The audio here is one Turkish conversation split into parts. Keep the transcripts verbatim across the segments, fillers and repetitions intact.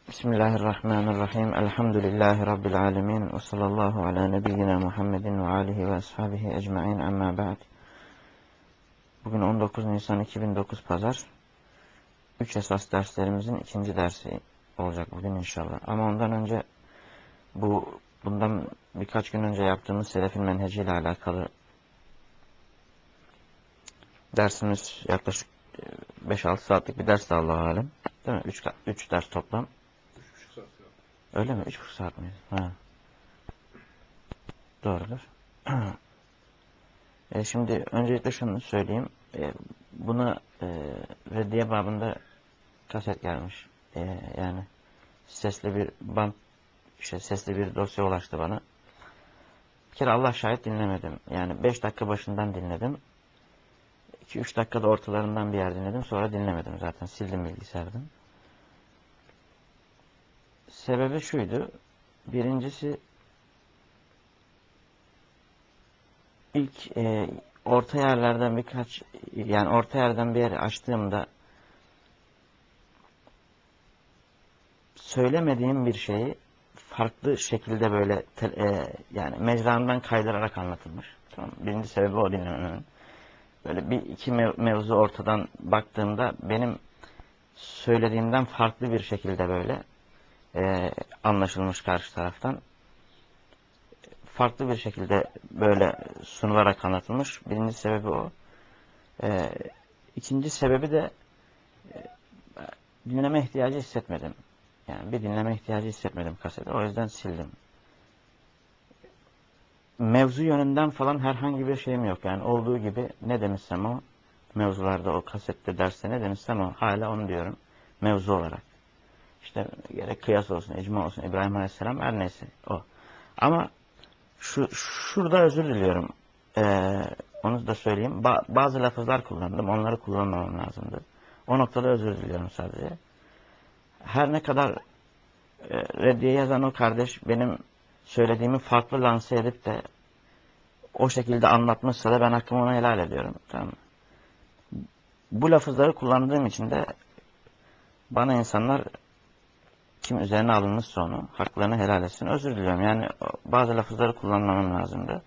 Bismillahirrahmanirrahim. Elhamdülillahi Rabbil alemin. Ve sallallahu ala nebiyyina Muhammedin ve alihi ve ashabihi ecma'in amma ba'd. Bugün on dokuz Nisan iki bin dokuz Pazar. Üç esas derslerimizin ikinci dersi olacak bugün inşallah. Ama ondan önce bu bundan birkaç gün önce yaptığımız Selefin Menheci ile alakalı dersimiz yaklaşık beş altı saatlik bir ders de Allahu alem. Değil mi? üç ders toplam. Öyle mi? üç buçuk saat miydi? Ha. Doğrudur. e şimdi öncelikle şunu söyleyeyim. E, buna e, reddiye babında kaset gelmiş. E, yani sesli bir band, işte sesli bir dosya ulaştı bana. Bir kere Allah şahit dinlemedim. Yani beş dakika başından dinledim. iki üç dakikada ortalarından bir yer dinledim. Sonra dinlemedim zaten. Sildim bilgisayardan. Sebebi şuydu. Birincisi ilk e, orta yerlerden birkaç yani orta yerden bir yeri açtığımda söylemediğim bir şeyi farklı şekilde böyle te, e, yani mecrandan kaydırarak anlatılmış. Tamam. Birinci sebebi o dinlememin. Böyle bir iki mev mevzu ortadan baktığımda benim söylediğimden farklı bir şekilde böyle e, anlaşılmış karşı taraftan. Farklı bir şekilde böyle sunularak anlatılmış. Birinci sebebi o. E, ikinci sebebi de e, dinleme ihtiyacı hissetmedim. Yani bir dinleme ihtiyacı hissetmedim kaseti. O yüzden sildim. Mevzu yönünden falan herhangi bir şeyim yok. Yani olduğu gibi ne demişsem o mevzularda, o kasette, derste ne demişsem o hala onu diyorum. Mevzu olarak. İşte gerek kıyas olsun, icma olsun, İbrahim Aleyhisselam her neyse o. Ama şu şurada özür diliyorum. Ee, onu da söyleyeyim. Ba bazı lafızlar kullandım. Onları kullanmamam lazımdı. O noktada özür diliyorum sadece. Her ne kadar e, reddiye yazan o kardeş benim söylediğimi farklı lanse edip de o şekilde anlatmışsa da ben hakkımı ona helal ediyorum. Tamam. Bu lafızları kullandığım için de bana insanlar kim üzerine alınmışsa onu haklarını helal etsin. Özür diliyorum. Yani bazı lafızları kullanmamam lazımdı.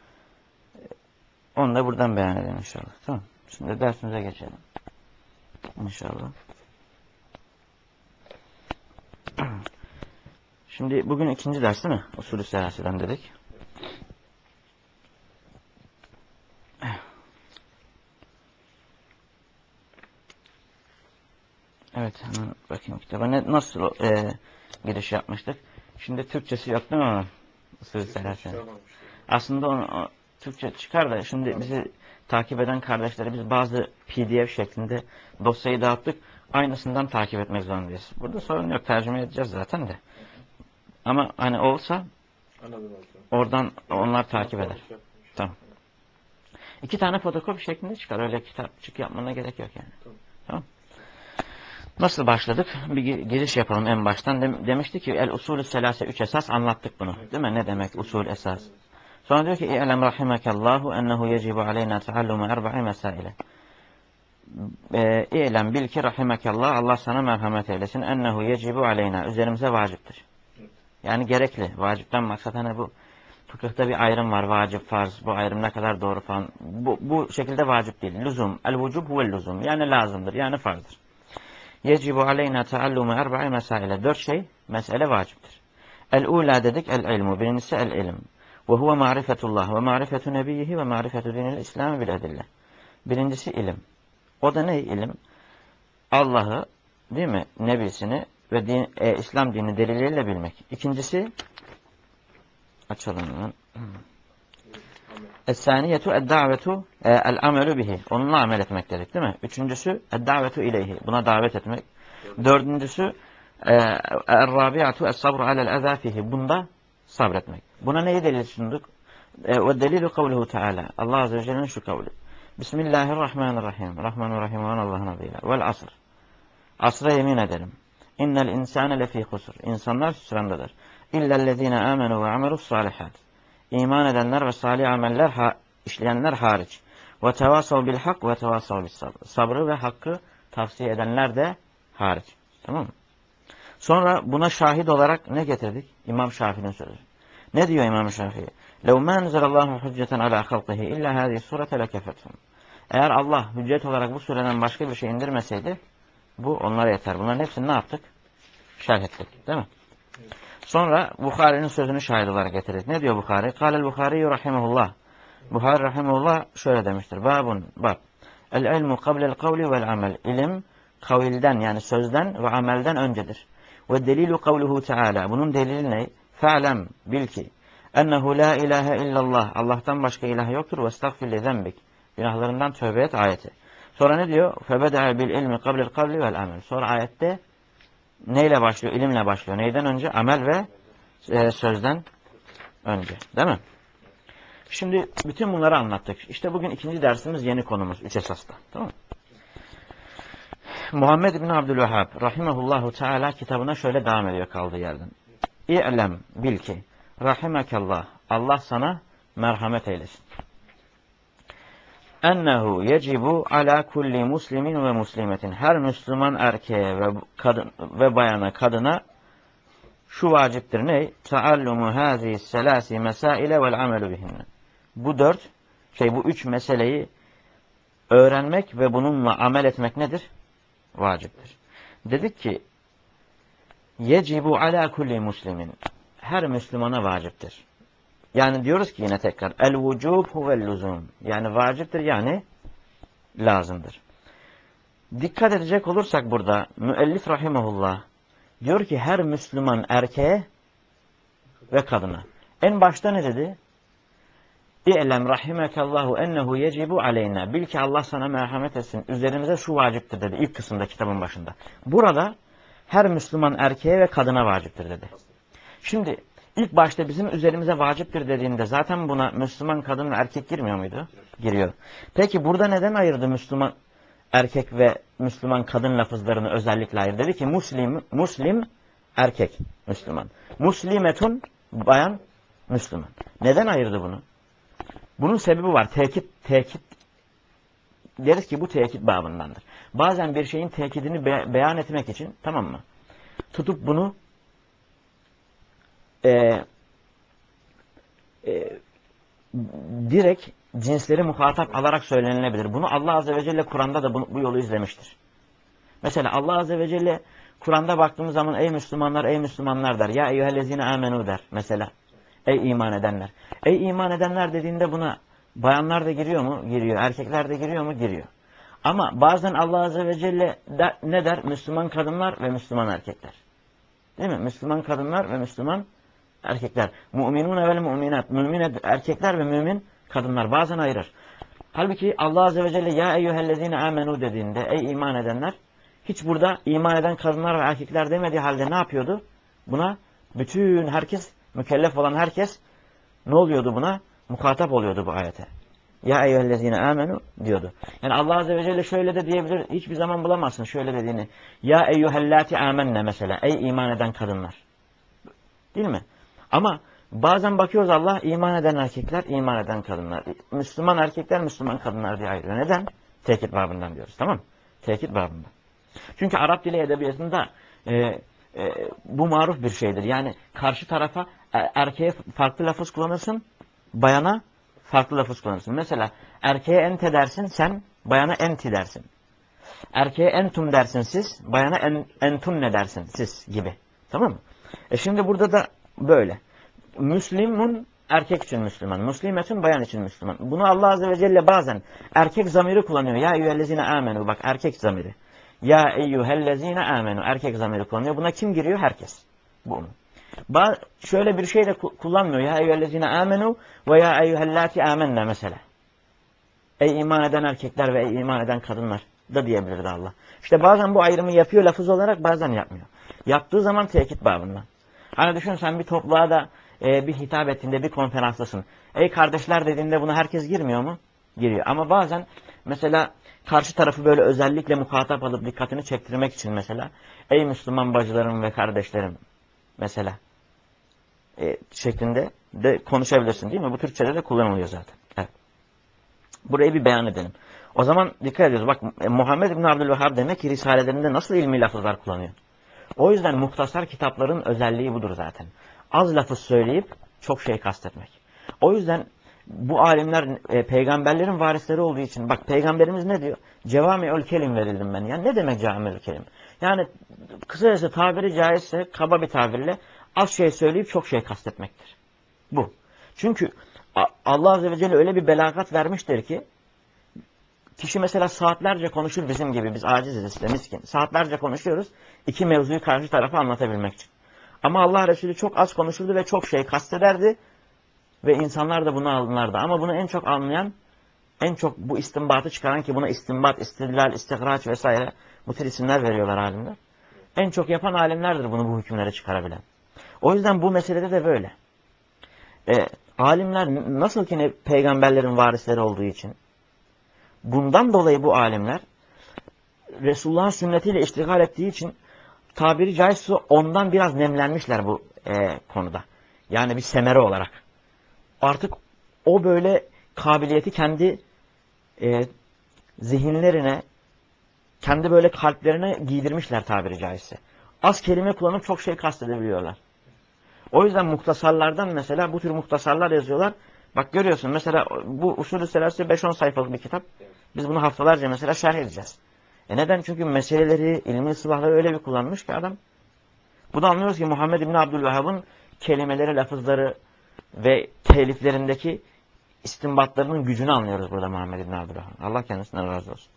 Onu da buradan beyan edeyim inşallah. Tamam. Şimdi dersimize geçelim. İnşallah. Şimdi bugün ikinci ders değil mi? Usulü selasiden dedik. Evet, hemen bakayım kitaba. Ne, nasıl e, giriş yapmıştık? Şimdi Türkçesi yok değil mi onun? Usulü selasiden. Aslında onu, o, Türkçe çıkar da şimdi bizi takip eden kardeşlere biz bazı P D F şeklinde dosyayı dağıttık. Aynısından takip etmek zorundayız. Burada sorun yok. Tercüme edeceğiz zaten de. Ama hani olsa oradan onlar takip eder. Tamam. İki tane fotokopi şeklinde çıkar. Öyle kitapçık yapmana gerek yok yani. Tamam. Tamam. Nasıl başladık? Bir giriş yapalım en baştan. Dem demişti ki el usulü selase üç esas anlattık bunu. Değil mi? Ne demek usul esas? Sonra diyor ki İ'lem rahimekallahu ennehu yecibu aleyna teallumu erba'i mesaile. İ'lem bil ki rahimekallah Allah sana merhamet eylesin. Ennehu yecibu aleyna. Üzerimize vaciptir. Yani gerekli. Vacipten maksat hani bu fıkıhta bir ayrım var. Vacip, farz. Bu ayrım ne kadar doğru falan. Bu, bu şekilde vacip değil. Lüzum. El vücub huvel lüzum. Yani lazımdır. Yani farzdır. Yecibu aleyna teallumu erba'i mesaile. Dört şey mesele vaciptir. El-ula dedik el-ilmu. Birincisi el-ilim. Ve huve marifetullah ve marifetu nebiyyihi ve marifetu dinil İslam'ı bil edille. Birincisi ilim. O da ne ilim? Allah'ı, değil mi? Nebisini ve din, e, İslam dini delilleriyle bilmek. İkincisi açalım. Es-saniyetu ed-davetu el-amelu bihi. Onunla amel etmek dedik değil mi? Üçüncüsü ed-davetu ileyhi. Buna davet etmek. Dördüncüsü er-rabi'atu es-sabru alel-eza fihi. Bunda sabretmek. Buna neyi delil sunduk? Ve delilu kavluhu Teala. Allah Azze ve Celle'nin şu kavli. Bismillahirrahmanirrahim. Rahmanirrahim olan Allah'ın adıyla. Vel asr. Asra yemin ederim. İnnel insane lefî husr. İnsanlar hüsrandadır. İllellezîne âmenû ve amelus salihat. İman edenler ve salih ameller ha işleyenler hariç. Ve tevasav bil hak ve tevasav bis sabr. Sabrı ve hakkı tavsiye edenler de hariç. Tamam mı? Sonra buna şahit olarak ne getirdik? İmam Şafii'nin sözü. Ne diyor İmam Şafii? لَوْ مَا نَزَلَ اللّٰهُ حُجَّةً عَلَى خَلْقِهِ اِلَّا هَذِهِ السُّورَةَ لَكَفَتْهُمْ. Eğer Allah hüccet olarak bu sureden başka bir şey indirmeseydi bu onlara yeter. Bunların hepsini ne yaptık? Şerh ettik. Değil mi? Sonra Bukhari'nin sözünü şahit olarak getirdik. Ne diyor Bukhari? قَالَ الْبُخَارِيُّ رَحِمَهُ Buhari rahimehullah şöyle demiştir. Babun, bab. El-ilmu kablel kavli vel amel. İlim, kavilden yani sözden ve amelden öncedir. Ve delilu kavluhu teala. Bunun delili ne? Fe'lem, bil ki. Ennehu la ilahe illallah. Allah'tan başka ilah yoktur. Ve estağfirli zembik. Günahlarından tövbe et ayeti. Sonra ne diyor? Febeda'a bil ilmi kablel kavli vel amel. Sonra ayette neyle başlıyor? İlimle başlıyor. Neyden önce? Amel ve e, sözden önce. Değil mi? Şimdi bütün bunları anlattık. İşte bugün ikinci dersimiz yeni konumuz. Üç esasla. Tamam mı? Muhammed bin Abdülvehhab rahimehullahu teala kitabına şöyle devam ediyor kaldığı yerden. İ'lem bil ki rahimekallah. Allah sana merhamet eylesin. Ennehu yecibu ala kulli muslimin ve muslimetin. Her Müslüman erkeğe ve kadın ve bayana, kadına şu vaciptir ne? Taallumu hazihi selasi mesaile vel amelu bihinne. Bu dört, şey bu üç meseleyi öğrenmek ve bununla amel etmek nedir? Vaciptir. Dedik ki, yecibu ala kulli muslimin. Her Müslümana vaciptir. Yani diyoruz ki yine tekrar, el vücub huvel luzum. Yani vaciptir yani lazımdır. Dikkat edecek olursak burada, müellif rahimehullah diyor ki her Müslüman erkeğe ve kadına. En başta ne dedi? İ'lem rahimekallahu ennehu yecibu aleyna. Bil ki Allah sana merhamet etsin. Üzerimize şu vaciptir dedi ilk kısımda kitabın başında. Burada her Müslüman erkeğe ve kadına vaciptir dedi. Şimdi ilk başta bizim üzerimize vaciptir dediğinde zaten buna Müslüman kadın ve erkek girmiyor muydu? Giriyor. Peki burada neden ayırdı Müslüman erkek ve Müslüman kadın lafızlarını özellikle ayırdı? Dedi ki Muslim, Muslim erkek Müslüman. Muslimetun bayan Müslüman. Neden ayırdı bunu? Bunun sebebi var. Tekit, tekit. Deriz ki bu tekit babındandır. Bazen bir şeyin tekidini be beyan etmek için, tamam mı? Tutup bunu e, e, direkt cinsleri muhatap alarak söylenilebilir. Bunu Allah Azze ve Celle Kur'an'da da bu, bu yolu izlemiştir. Mesela Allah Azze ve Celle Kur'an'da baktığımız zaman ey Müslümanlar, ey Müslümanlar der. Ya eyyühellezine amenu der. Mesela. Ey iman edenler. Ey iman edenler dediğinde buna bayanlar da giriyor mu? Giriyor. Erkekler de giriyor mu? Giriyor. Ama bazen Allah Azze ve Celle de, ne der? Müslüman kadınlar ve Müslüman erkekler. Değil mi? Müslüman kadınlar ve Müslüman erkekler. Mu'minune vel mu'minat. Mümin erkekler ve mümin kadınlar. Bazen ayırır. Halbuki Allah Azze ve Celle ya eyyühellezine amenu dediğinde ey iman edenler hiç burada iman eden kadınlar ve erkekler demediği halde ne yapıyordu? Buna bütün herkes, mükellef olan herkes ne oluyordu buna? Muhatap oluyordu bu ayete. Ya eyyühellezine amenu diyordu. Yani Allah Azze ve Celle şöyle de diyebilir. Hiçbir zaman bulamazsın şöyle dediğini. Ya eyyühellati amenne mesela. Ey iman eden kadınlar. Değil mi? Ama bazen bakıyoruz Allah iman eden erkekler, iman eden kadınlar. Müslüman erkekler, Müslüman kadınlar diye ayırıyor. Neden? Tekit babından diyoruz. Tamam mı? Tekit babından. Çünkü Arap dili edebiyatında e, e, bu maruf bir şeydir. Yani karşı tarafa erkeğe farklı lafız kullanırsın, bayana farklı lafız kullanırsın. Mesela erkeğe ente dersin, sen bayana enti dersin. Erkeğe entum dersin siz, bayana en, entun ne dersin siz gibi. Tamam mı? E şimdi burada da böyle. Müslümun erkek için Müslüman, Müslimetun bayan için Müslüman. Bunu Allah Azze ve Celle bazen erkek zamiri kullanıyor. Ya eyyühellezine amenu. Bak erkek zamiri. Ya eyyühellezine amenu. Erkek zamiri kullanıyor. Buna kim giriyor? Herkes. Bu. Ba şöyle bir şey de kullanmıyor. Ya eyyühellezine amenu ve ya eyyühellati amenne mesela. Ey iman eden erkekler ve ey iman eden kadınlar da diyebilirdi Allah. İşte bazen bu ayrımı yapıyor lafız olarak, bazen yapmıyor. Yaptığı zaman tekit babından. Hani düşün sen bir topluğa da e, bir hitap ettiğinde bir konferanstasın. Ey kardeşler dediğinde buna herkes girmiyor mu? Giriyor. Ama bazen mesela karşı tarafı böyle özellikle muhatap alıp dikkatini çektirmek için mesela ey Müslüman bacılarım ve kardeşlerim mesela e, şeklinde de konuşabilirsin değil mi? Bu Türkçe'de de kullanılıyor zaten. Evet. Burayı bir beyan edelim. O zaman dikkat ediyoruz. Bak Muhammed bin Abdülvehhab demek ki risalelerinde nasıl ilmi lafızlar kullanıyor. O yüzden muhtasar kitapların özelliği budur zaten. Az lafı söyleyip çok şey kastetmek. O yüzden bu alimler e, peygamberlerin varisleri olduğu için, bak peygamberimiz ne diyor? Cevami'ül kelim verildim ben. Yani ne demek cevami'ül kelim? Yani kısacası tabiri caizse, kaba bir tabirle az şey söyleyip çok şey kastetmektir. Bu. Çünkü Allah Azze ve Celle öyle bir belagat vermiştir ki, kişi mesela saatlerce konuşur bizim gibi, biz aciziz işte, miskin. Saatlerce konuşuyoruz iki mevzuyu karşı tarafa anlatabilmek için. Ama Allah Resulü çok az konuşurdu ve çok şey kastederdi ve insanlar da bunu anlardı. Ama bunu en çok anlayan, en çok bu istinbatı çıkaran, ki buna istinbat, istidlal, istihraç vesaire bu tür isimler veriyorlar alimler. En çok yapan alimlerdir bunu, bu hükümleri çıkarabilen. O yüzden bu meselede de böyle. E, alimler nasıl ki ne, peygamberlerin varisleri olduğu için, bundan dolayı bu alimler Resulullah'ın sünnetiyle iştigal ettiği için tabiri caizse ondan biraz nemlenmişler bu e, konuda. Yani bir semere olarak. Artık o böyle kabiliyeti kendi e, zihinlerine, kendi böyle kalplerine giydirmişler tabiri caizse. Az kelime kullanıp çok şey kastedebiliyorlar. O yüzden muhtasarlardan mesela bu tür muhtasarlar yazıyorlar. Bak görüyorsun mesela bu Usulü Selası beş on sayfalık bir kitap. Biz bunu haftalarca mesela şerh edeceğiz. E neden? Çünkü meseleleri, ilmi ıslahları öyle bir kullanmış ki adam. Bu da anlıyoruz ki Muhammed İbni Abdülvehhab'ın kelimeleri, lafızları ve teliflerindeki istinbatlarının gücünü anlıyoruz burada Muhammed İbni Abdülvehhab. Allah kendisinden razı olsun.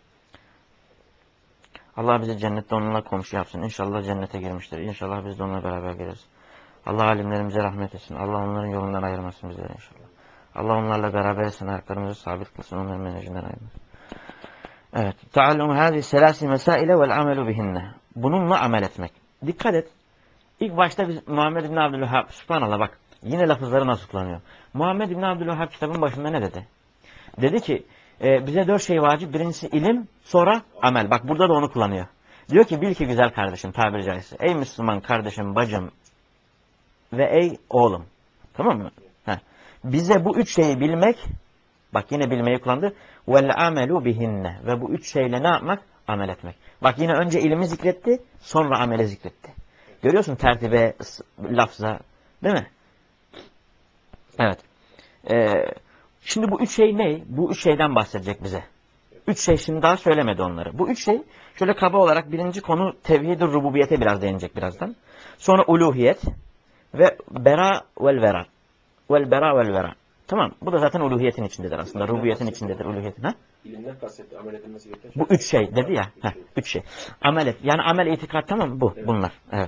Allah bizi cennette onunla komşu yapsın. İnşallah cennete girmiştir. İnşallah biz de onunla beraber gireriz. Allah alimlerimize rahmet etsin. Allah onların yolundan ayırmasın bizleri inşallah. Allah onlarla beraber etsin. Ayaklarımızı sabit kılsın. Onların menecinden ayırmasın. Evet. Taallum hâzi selâsi mesâile vel amelu bihinne. Bununla amel etmek. Dikkat et. İlk başta biz Muhammed İbni Abdülvehhab, subhanallah bak, yine lafızları nasıl kullanıyor. Muhammed İbni Abdülvehhab kitabın başında ne dedi? Dedi ki e, bize dört şey vacip. Birincisi ilim, sonra amel. Bak burada da onu kullanıyor. Diyor ki bil ki güzel kardeşim, tabiri caizse. Ey Müslüman kardeşim, bacım ve ey oğlum. Tamam mı? Heh. Bize bu üç şeyi bilmek, bak yine bilmeyi kullandı. Vel amelu bihinne. Ve bu üç şeyle ne yapmak? Amel etmek. Bak yine önce ilmi zikretti, sonra amele zikretti. Görüyorsun tertibe, lafza, değil mi? Evet. Ee, şimdi bu üç şey ne? Bu üç şeyden bahsedecek bize. Üç şey şimdi daha söylemedi onları. Bu üç şey şöyle kaba olarak birinci konu tevhid-i rububiyete biraz değinecek birazdan. Sonra uluhiyet ve bera vel vera. Vel bera vel vera. Tamam. Bu da zaten uluhiyetin içindedir aslında. Rububiyetin içindedir uluhiyetin. Ha? İlimden kastettiği amel edilmesi gereken Bu üç şey dedi ya. Heh, üç şey. Amel et. Yani amel itikat tamam mı? Bu. Evet. Bunlar. Evet.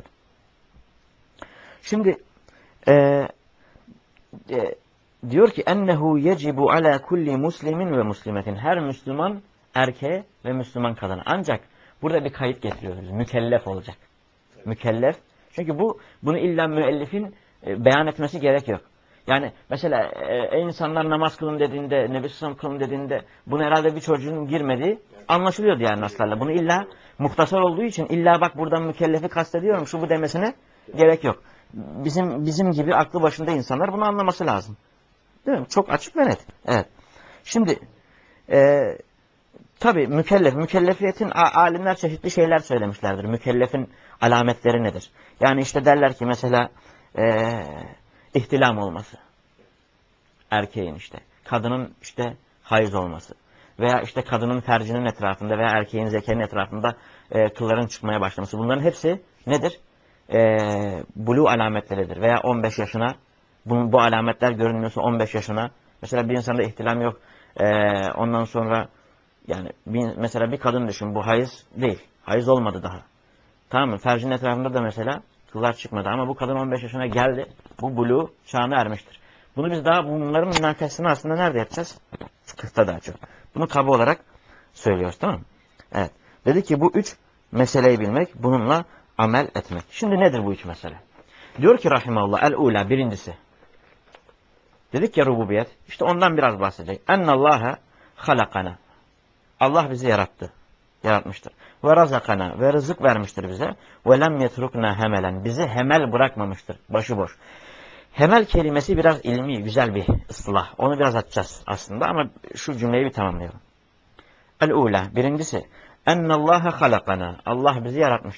Şimdi e, e, diyor ki ennehu yecibu ala kulli muslimin ve muslimetin. Her Müslüman erkeğe ve Müslüman kadına. Ancak burada bir kayıt getiriyoruz. Mükellef olacak. Evet. Mükellef. Çünkü bu bunu illa müellifin e, beyan etmesi gerek yok. Yani mesela e, insanlar namaz kılın dediğinde, Nebi Sallam kılın dediğinde bunu herhalde bir çocuğun girmediği anlaşılıyor diğer naslarla. Bunu illa muhtasar olduğu için illa bak buradan mükellefi kastediyorum şu bu demesine gerek yok. Bizim bizim gibi aklı başında insanlar bunu anlaması lazım. Değil mi? Çok açık ve net. Evet. Şimdi e, tabii mükellef, mükellefiyetin alimler çeşitli şeyler söylemişlerdir. Mükellefin alametleri nedir? Yani işte derler ki mesela e, ihtilam olması. Erkeğin işte. Kadının işte hayız olması. Veya işte kadının fercinin etrafında veya erkeğin zekerin etrafında e, kılların çıkmaya başlaması. Bunların hepsi nedir? E, bulu alametleridir. Veya on beş yaşına bu, bu alametler görünmüyorsa on beş yaşına. Mesela bir insanda ihtilam yok. E, ondan sonra yani bir, mesela bir kadın düşün. Bu hayız değil. Hayız olmadı daha. Tamam mı? Fercinin etrafında da mesela kıllar çıkmadı. Ama bu kadın on beş yaşına geldi. Bu bulu çağına ermiştir. Bunu biz daha bunların münakaşasını aslında nerede yapacağız? Fıkıhta daha çok. Bunu kaba olarak söylüyoruz, tamam mı? Evet. Dedi ki bu üç meseleyi bilmek, bununla amel etmek. Şimdi nedir bu üç mesele? Diyor ki rahimallah el-ula birincisi. Dedik ya rububiyet. İşte ondan biraz bahsedecek. Ennallâhe halakana. Allah bizi yarattı. Yaratmıştır. Ve razakana. Ve rızık vermiştir bize. Ve lem yetrukna hemelen. Bizi hemel bırakmamıştır. Başıboş. Hemel kelimesi biraz ilmi, güzel bir ıslah. Onu biraz açacağız aslında ama şu cümleyi bir tamamlayalım. El-ula. Birincisi. Ennallâhe halakana. Allah bizi yaratmıştır.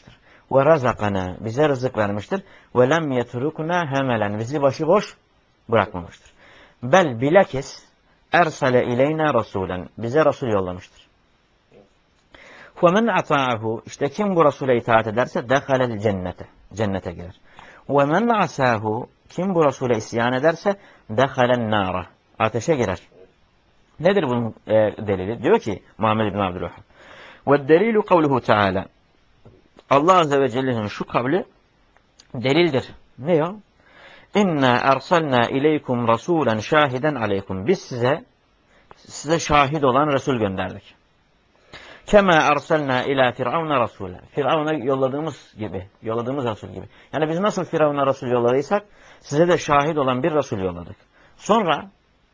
ve razakana bize rızık vermiştir. Ve lem yetrukna hemelen bizi başıboş bırakmamıştır. Bel bilakis ersale ileyna rasulen bize Resul yollamıştır. وَمَنْ عَطَاعَهُ işte kim bu Resul'e itaat ederse دَخَلَ cennete cennete girer. وَمَنْ عَسَاهُ kim bu Resul'e isyan ederse دَخَلَ النَّارَ ateşe girer. Nedir bunun e, delili? Diyor ki Muhammed bin Abdülvahhab. وَالدَّلِيلُ قَوْلُهُ Teala Allah Azze ve Celle'nin şu kavli delildir. Ne o? İnna ersalna ileykum rasulen şahiden aleykum. Biz size size şahit olan Resul gönderdik. Kema ersalna ila firavuna rasule. Firavuna yolladığımız gibi, yolladığımız Resul gibi. Yani biz nasıl Firavuna Resul yolladıysak size de şahit olan bir Resul yolladık. Sonra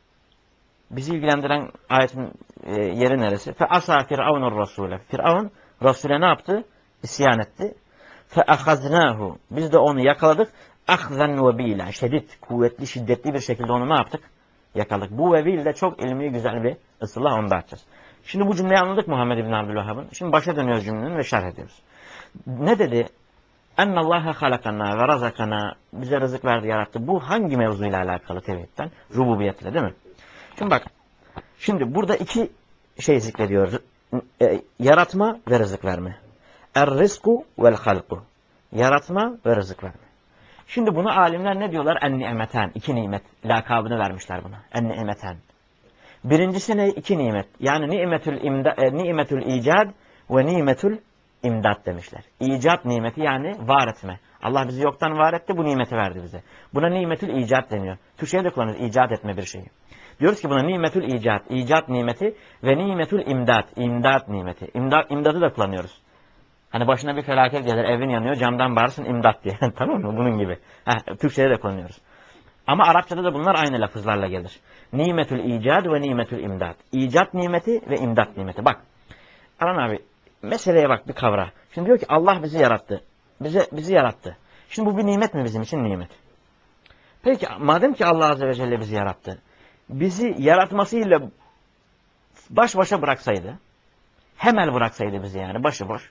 bizi ilgilendiren ayetin e, yeri neresi? Fe asa firavunur rasule. Firavun Resul'e ne yaptı? İsyan etti. Fe ahaznahu. Biz de onu yakaladık. Ahzen ve bila. Şiddet, kuvvetli, şiddetli bir şekilde onu ne yaptık? Yakaladık. Bu ve bil de çok ilmi, güzel bir ıslah, onu da açacağız. Şimdi bu cümleyi anladık Muhammed bin Abdülvahhab'ın. Şimdi başa dönüyoruz cümlenin ve şerh ediyoruz. Ne dedi? Ennallâhe halakana ve razakana. Bize rızık verdi, yarattı. Bu hangi mevzuyla alakalı tevhidden? Rububiyetle değil mi? Şimdi bak. Şimdi burada iki şey zikrediyor. E, yaratma ve rızık verme. Er-rizku vel-halku. Yaratma ve rızık verme. Şimdi bunu alimler ne diyorlar? En-ni'meten. İki nimet. Lakabını vermişler buna. En-ni'meten. Birincisi ne? İki nimet. Yani nimetül, imda, e, nimetül icad ve nimetül imdat demişler. İcat nimeti yani var etme. Allah bizi yoktan var etti, bu nimeti verdi bize. Buna nimetül icat deniyor. Türkçe'de de kullanıyoruz icat etme bir şeyi. Diyoruz ki buna nimetül icat, icat nimeti ve nimetül imdat, imdat nimeti. İmdat, imdadı da kullanıyoruz. Hani başına bir felaket gelir, evin yanıyor, camdan bağırsın imdat diye. Tamam mı? Bunun gibi. Heh, Türkçe'de de kullanıyoruz. Ama Arapçada da bunlar aynı lafızlarla gelir. Nimetül icad ve nimetül imdat. İcat nimeti ve imdat nimeti. Bak. Aran abi, meseleye bak, bir kavra. Şimdi diyor ki Allah bizi yarattı. Bize bizi yarattı. Şimdi bu bir nimet mi bizim için? Nimet. Peki madem ki Allah Azze ve Celle bizi yarattı, bizi yaratmasıyla baş başa bıraksaydı, hemen bıraksaydı bizi yani başıboş,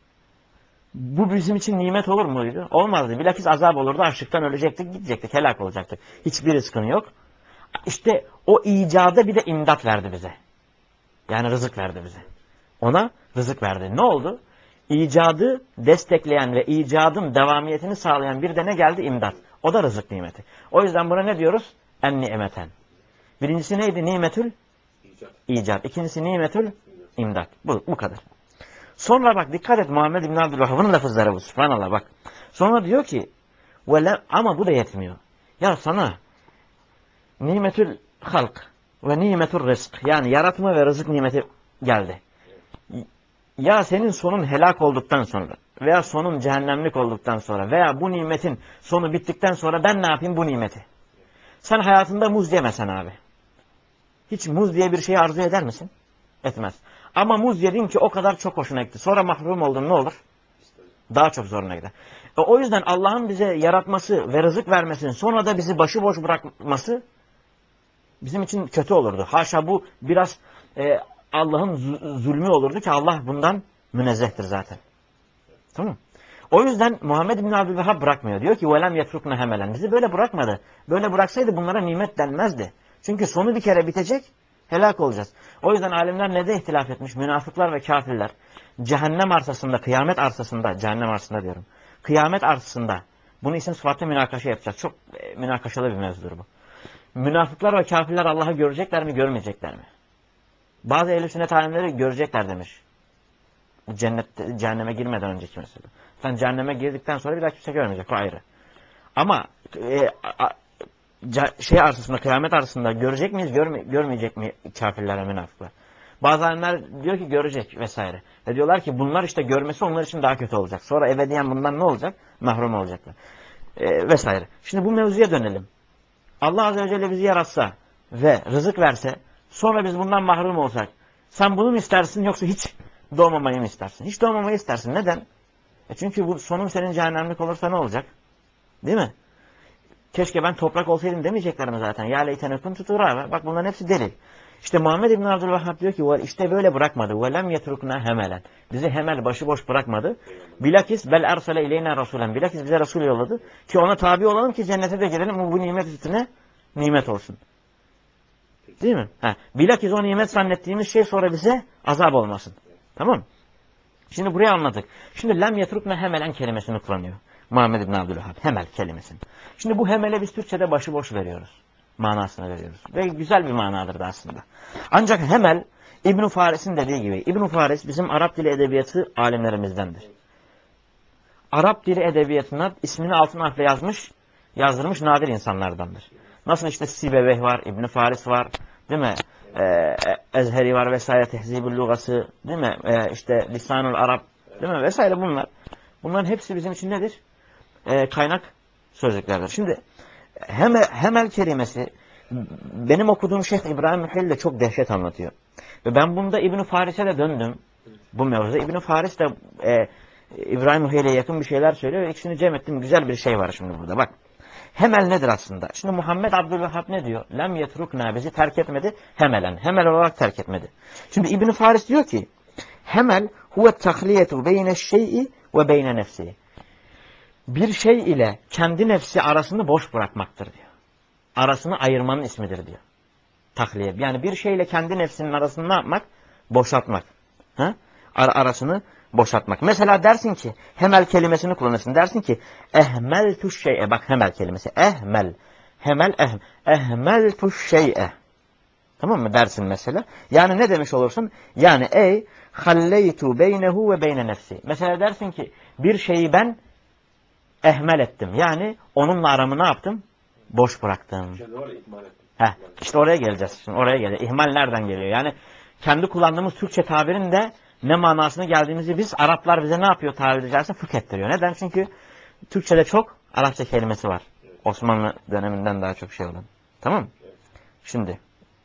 bu bizim için nimet olur muydu? Olmazdı. Bilakis azap olurdu. Açlıktan ölecektik, gidecektik, helak olacaktık. Hiçbir rızkın yok. İşte o icada bir de imdat verdi bize. Yani rızık verdi bize. Ona rızık verdi. Ne oldu? İcadı destekleyen ve icadın devamiyetini sağlayan bir de ne geldi? İmdat. O da rızık nimeti. O yüzden buna ne diyoruz? En-ni'meten. Birincisi neydi? Nimetül icat. İkincisi nimetül imdat. Bu, bu kadar. Sonra bak dikkat et Muhammed bin Abdülvahhab'ın lafızları bu. Subhanallah bak. Sonra diyor ki ama bu da yetmiyor. Ya sana nimetül halk ve nimetül rızk yani yaratma ve rızık nimeti geldi. Ya senin sonun helak olduktan sonra veya sonun cehennemlik olduktan sonra veya bu nimetin sonu bittikten sonra ben ne yapayım bu nimeti? Sen hayatında muz yemesen abi. Hiç muz diye bir şeyi arzu eder misin? Etmez. Ama muz yedin ki o kadar çok hoşuna gitti. Sonra mahrum oldun ne olur? Daha çok zoruna gider. E, o yüzden Allah'ın bize yaratması ve rızık vermesinin sonra da bizi başıboş bırakması bizim için kötü olurdu. Haşa bu biraz e, Allah'ın zulmü olurdu ki Allah bundan münezzehtir zaten. Tamam. O yüzden Muhammed bin Abdülvahhab bırakmıyor. Diyor ki velem yetrukna hemelen. Bizi böyle bırakmadı. Böyle bıraksaydı bunlara nimet denmezdi. Çünkü sonu bir kere bitecek. Helak olacağız. O yüzden alimler ne de ihtilaf etmiş? Münafıklar ve kafirler cehennem arsasında, kıyamet arsasında, cehennem arsasında diyorum. Kıyamet arsasında. Bunu isim sıfatla münakaşa yapacağız. Çok e, münakaşalı bir mevzudur bu. Münafıklar ve kafirler Allah'ı görecekler mi, görmeyecekler mi? Bazı ehl-i sünnet alimleri görecekler demiş. Cennette, cehenneme girmeden önceki mesela. Sen cehenneme girdikten sonra bir daha kimse görmeyecek. O ayrı. Ama e, a, şey arsasında, kıyamet arsasında görecek miyiz, görme, görmeyecek mi kafirler ve münafıklar? Bazı alimler diyor ki görecek vesaire. Ve diyorlar ki bunlar işte görmesi onlar için daha kötü olacak. Sonra ebediyen bundan ne olacak? Mahrum olacaklar. E, vesaire. Şimdi bu mevzuya dönelim. Allah Azze ve Celle bizi yaratsa ve rızık verse, sonra biz bundan mahrum olsak, sen bunu mu istersin yoksa hiç doğmamayı mı istersin? Hiç doğmamayı istersin. Neden? E çünkü bu sonun senin cehennemlik olursa ne olacak? Değil mi? Keşke ben toprak olsaydım demeyecekler mi zaten? Ya leytene kuntu turaba. Bak bunların hepsi delil. İşte Muhammed İbn Abdülvahhab diyor ki işte böyle bırakmadı. Ve lem yetrukna hemelen. Bizi hemel başıboş bırakmadı. Bilakis bel ersele ileyna rasulen. Bilakis bize Resul yolladı ki ona tabi olalım ki cennete de girelim. Bu nimet üstüne nimet olsun. Değil mi? Ha. Bilakis o nimet zannettiğimiz şey sonra bize azap olmasın. Tamam. Şimdi buraya anladık. Şimdi lem yetrukna hemelen kelimesini kullanıyor Muhammed İbn Abdülvahhab. Hemel kelimesini. Şimdi bu hemele biz Türkçe'de başıboş veriyoruz. Manasını veriyoruz. Ve güzel bir manadır da aslında. Ancak hemel İbn Faris'in dediği gibi. İbn Faris bizim Arap dili edebiyatı alimlerimizdendir. Arap dili edebiyatına ismini altın harfle yazmış, yazdırmış nadir insanlardandır. Nasıl işte Sibeveh var, İbn Faris var, değil mi? Ee, Ezheri var vesaire, Tehzibül Lugası, değil mi? Ee, işte Lisanul Arap, değil mi? Vesaire bunlar. Bunların hepsi bizim için nedir? Ee, kaynak sözcüklerdir. Şimdi hemel, hemel kelimesi benim okuduğum Şeyh İbrahim Mühil de çok dehşet anlatıyor. Ve ben bunda İbn Faris'e de döndüm. Bu mevzuda İbn Faris de e, İbrahim Mühil'e yakın bir şeyler söylüyor ve ikisini cem ettim. Güzel bir şey var şimdi burada. Bak. Hemel nedir aslında? Şimdi Muhammed Abdülvahhab ne diyor? Lem yetrukna, bizi terk etmedi. Hemelen. Hemel olarak terk etmedi. Şimdi İbn Faris diyor ki hemel huve tahliyetu beyne şey'i ve beyne nefsi. Bir şey ile kendi nefsi arasını boş bırakmaktır diyor. Arasını ayırmanın ismidir diyor. Tahliye. Yani bir şeyle kendi nefsinin arasını ne yapmak? Boşaltmak. Ha? Ar arasını boşaltmak. Mesela dersin ki, hemel kelimesini kullanırsın. Dersin ki, ehmeltu şey'e. Bak hemel kelimesi. Ehmel. Hemel, ehm. Ehmeltu şey'e. Tamam mı? Dersin mesela. Yani ne demiş olursun? Yani ey, halleytu beynehu ve beyne nefsi. Mesela dersin ki, bir şeyi ben ehmel ettim. Yani onunla aramı ne yaptım? Boş bıraktım. Heh, işte oraya geleceğiz. Şimdi oraya geleceğiz. İhmal nereden geliyor? Yani kendi kullandığımız Türkçe tabirin de ne manasına geldiğimizi biz, Araplar bize ne yapıyor tabiri caizse? Fıkh ettiriyor. Neden? Çünkü Türkçe'de çok Arapça kelimesi var. Osmanlı döneminden daha çok şey olan. Tamam mı? Şimdi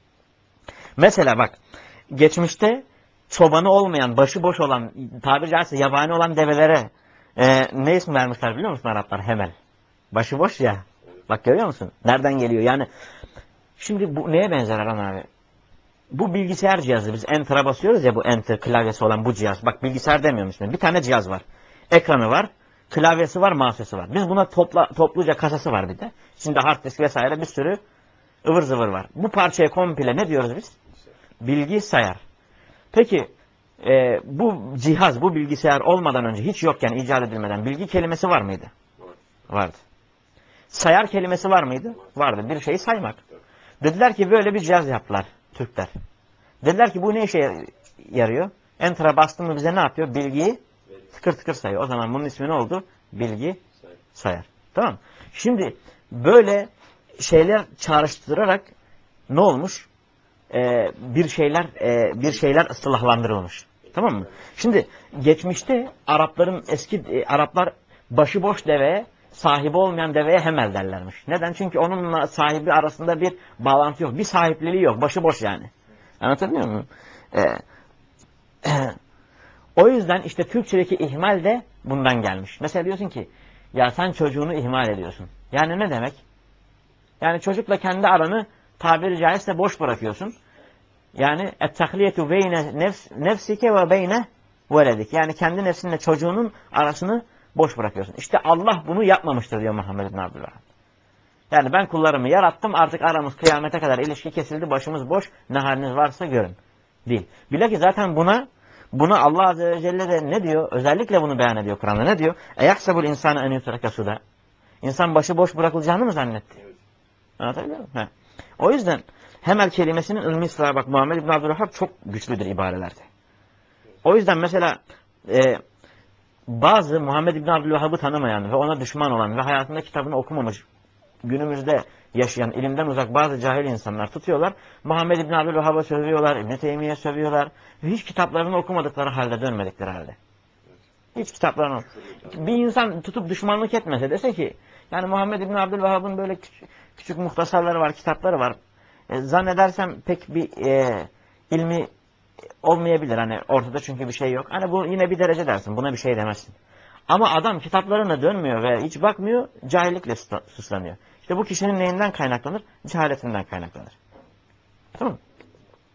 mesela bak, geçmişte çobanı olmayan, başıboş olan, tabiri caizse yabani olan develere e, ne isim vermişler biliyor musun Araplar? Hemel. Başıboş ya. Bak görüyor musun? Nereden geliyor? Yani şimdi bu neye benzer Aran abi? Bu bilgisayar cihazı. Biz enter'a basıyoruz ya, bu enter klavyesi olan bu cihaz. Bak bilgisayar demiyorum şimdi. Bir tane cihaz var. Ekranı var. Klavyesi var. Mouse'u var. Biz buna topla, topluca kasası var bir de. Şimdi hard disk vesaire bir sürü ıvır zıvır var. Bu parçaya komple ne diyoruz biz? Bilgisayar. Peki e, bu cihaz, bu bilgisayar olmadan önce, hiç yokken, icat edilmeden bilgi kelimesi var mıydı? Vardı. Sayar kelimesi var mıydı? Vardı. Bir şeyi saymak. Dediler ki böyle bir cihaz yaptılar Türkler. Dediler ki bu ne işe yarıyor? Enter'a bastın mı bize ne yapıyor? Bilgiyi tıkır tıkır sayıyor. O zaman bunun ismi ne oldu? Bilgi sayar. Tamam. Şimdi böyle şeyler çağrıştırarak ne olmuş? Ee, bir şeyler e, bir şeyler ıslahlandırılmış. Tamam mı? Şimdi geçmişte Arapların eski e, Araplar başıboş deveye, sahibi olmayan deveye hemel derlermiş. Neden? Çünkü onunla sahibi arasında bir bağlantı yok. Bir sahipliliği yok. Başıboş yani. Anlatabiliyor muyum? Ee, o yüzden işte Türkçedeki ihmal de bundan gelmiş. Mesela diyorsun ki ya sen çocuğunu ihmal ediyorsun. Yani ne demek? Yani çocukla kendi aranı tabiri caizse boş bırakıyorsun. Yani et-tahliyetu beyne nefs, nefsike ve beyne veledik. Yani kendi nefsinle çocuğunun arasını boş bırakıyorsun. İşte Allah bunu yapmamıştır diyor Muhammed bin Abdülvahhab. Yani ben kullarımı yarattım, artık aramız kıyamete kadar ilişki kesildi, başımız boş, ne haliniz varsa görün. Değil. Bilakis zaten buna buna Allah Azze ve Celle de ne diyor? Özellikle bunu beyan ediyor Kur'an'da. Ne diyor? Eyahsebul insanu en yutrake suda. İnsan başı boş bırakılacağını mı zannetti? Evet. Anlatabiliyor muyum? He. O yüzden hemel kelimesinin ilmi ıslahı, bak Muhammed İbn Abdülvahhab çok güçlüdür ibarelerde. O yüzden mesela e, bazı Muhammed İbn Abdülvahhab'ı tanımayan ve ona düşman olan ve hayatında kitabını okumamış, günümüzde yaşayan, ilimden uzak bazı cahil insanlar tutuyorlar. Muhammed İbn Abdülvahhab'a sövüyorlar, İbn Teymiye sövüyorlar. Ve hiç kitaplarını okumadıkları halde, dönmedikleri halde. Hiç kitaplarını. Bir insan tutup düşmanlık etmese, dese ki yani Muhammed İbn Abdülvahhab'ın böyle küçük, küçük muhtasarları var, kitapları var. E, zannedersem pek bir e, ilmi olmayabilir. Hani ortada çünkü bir şey yok. Hani bu yine bir derece dersin. Buna bir şey demezsin. Ama adam kitaplarına dönmüyor ve hiç bakmıyor, cahillikle suçlanıyor. İşte bu kişinin neyinden kaynaklanır? Cehaletinden kaynaklanır. Tamam mı?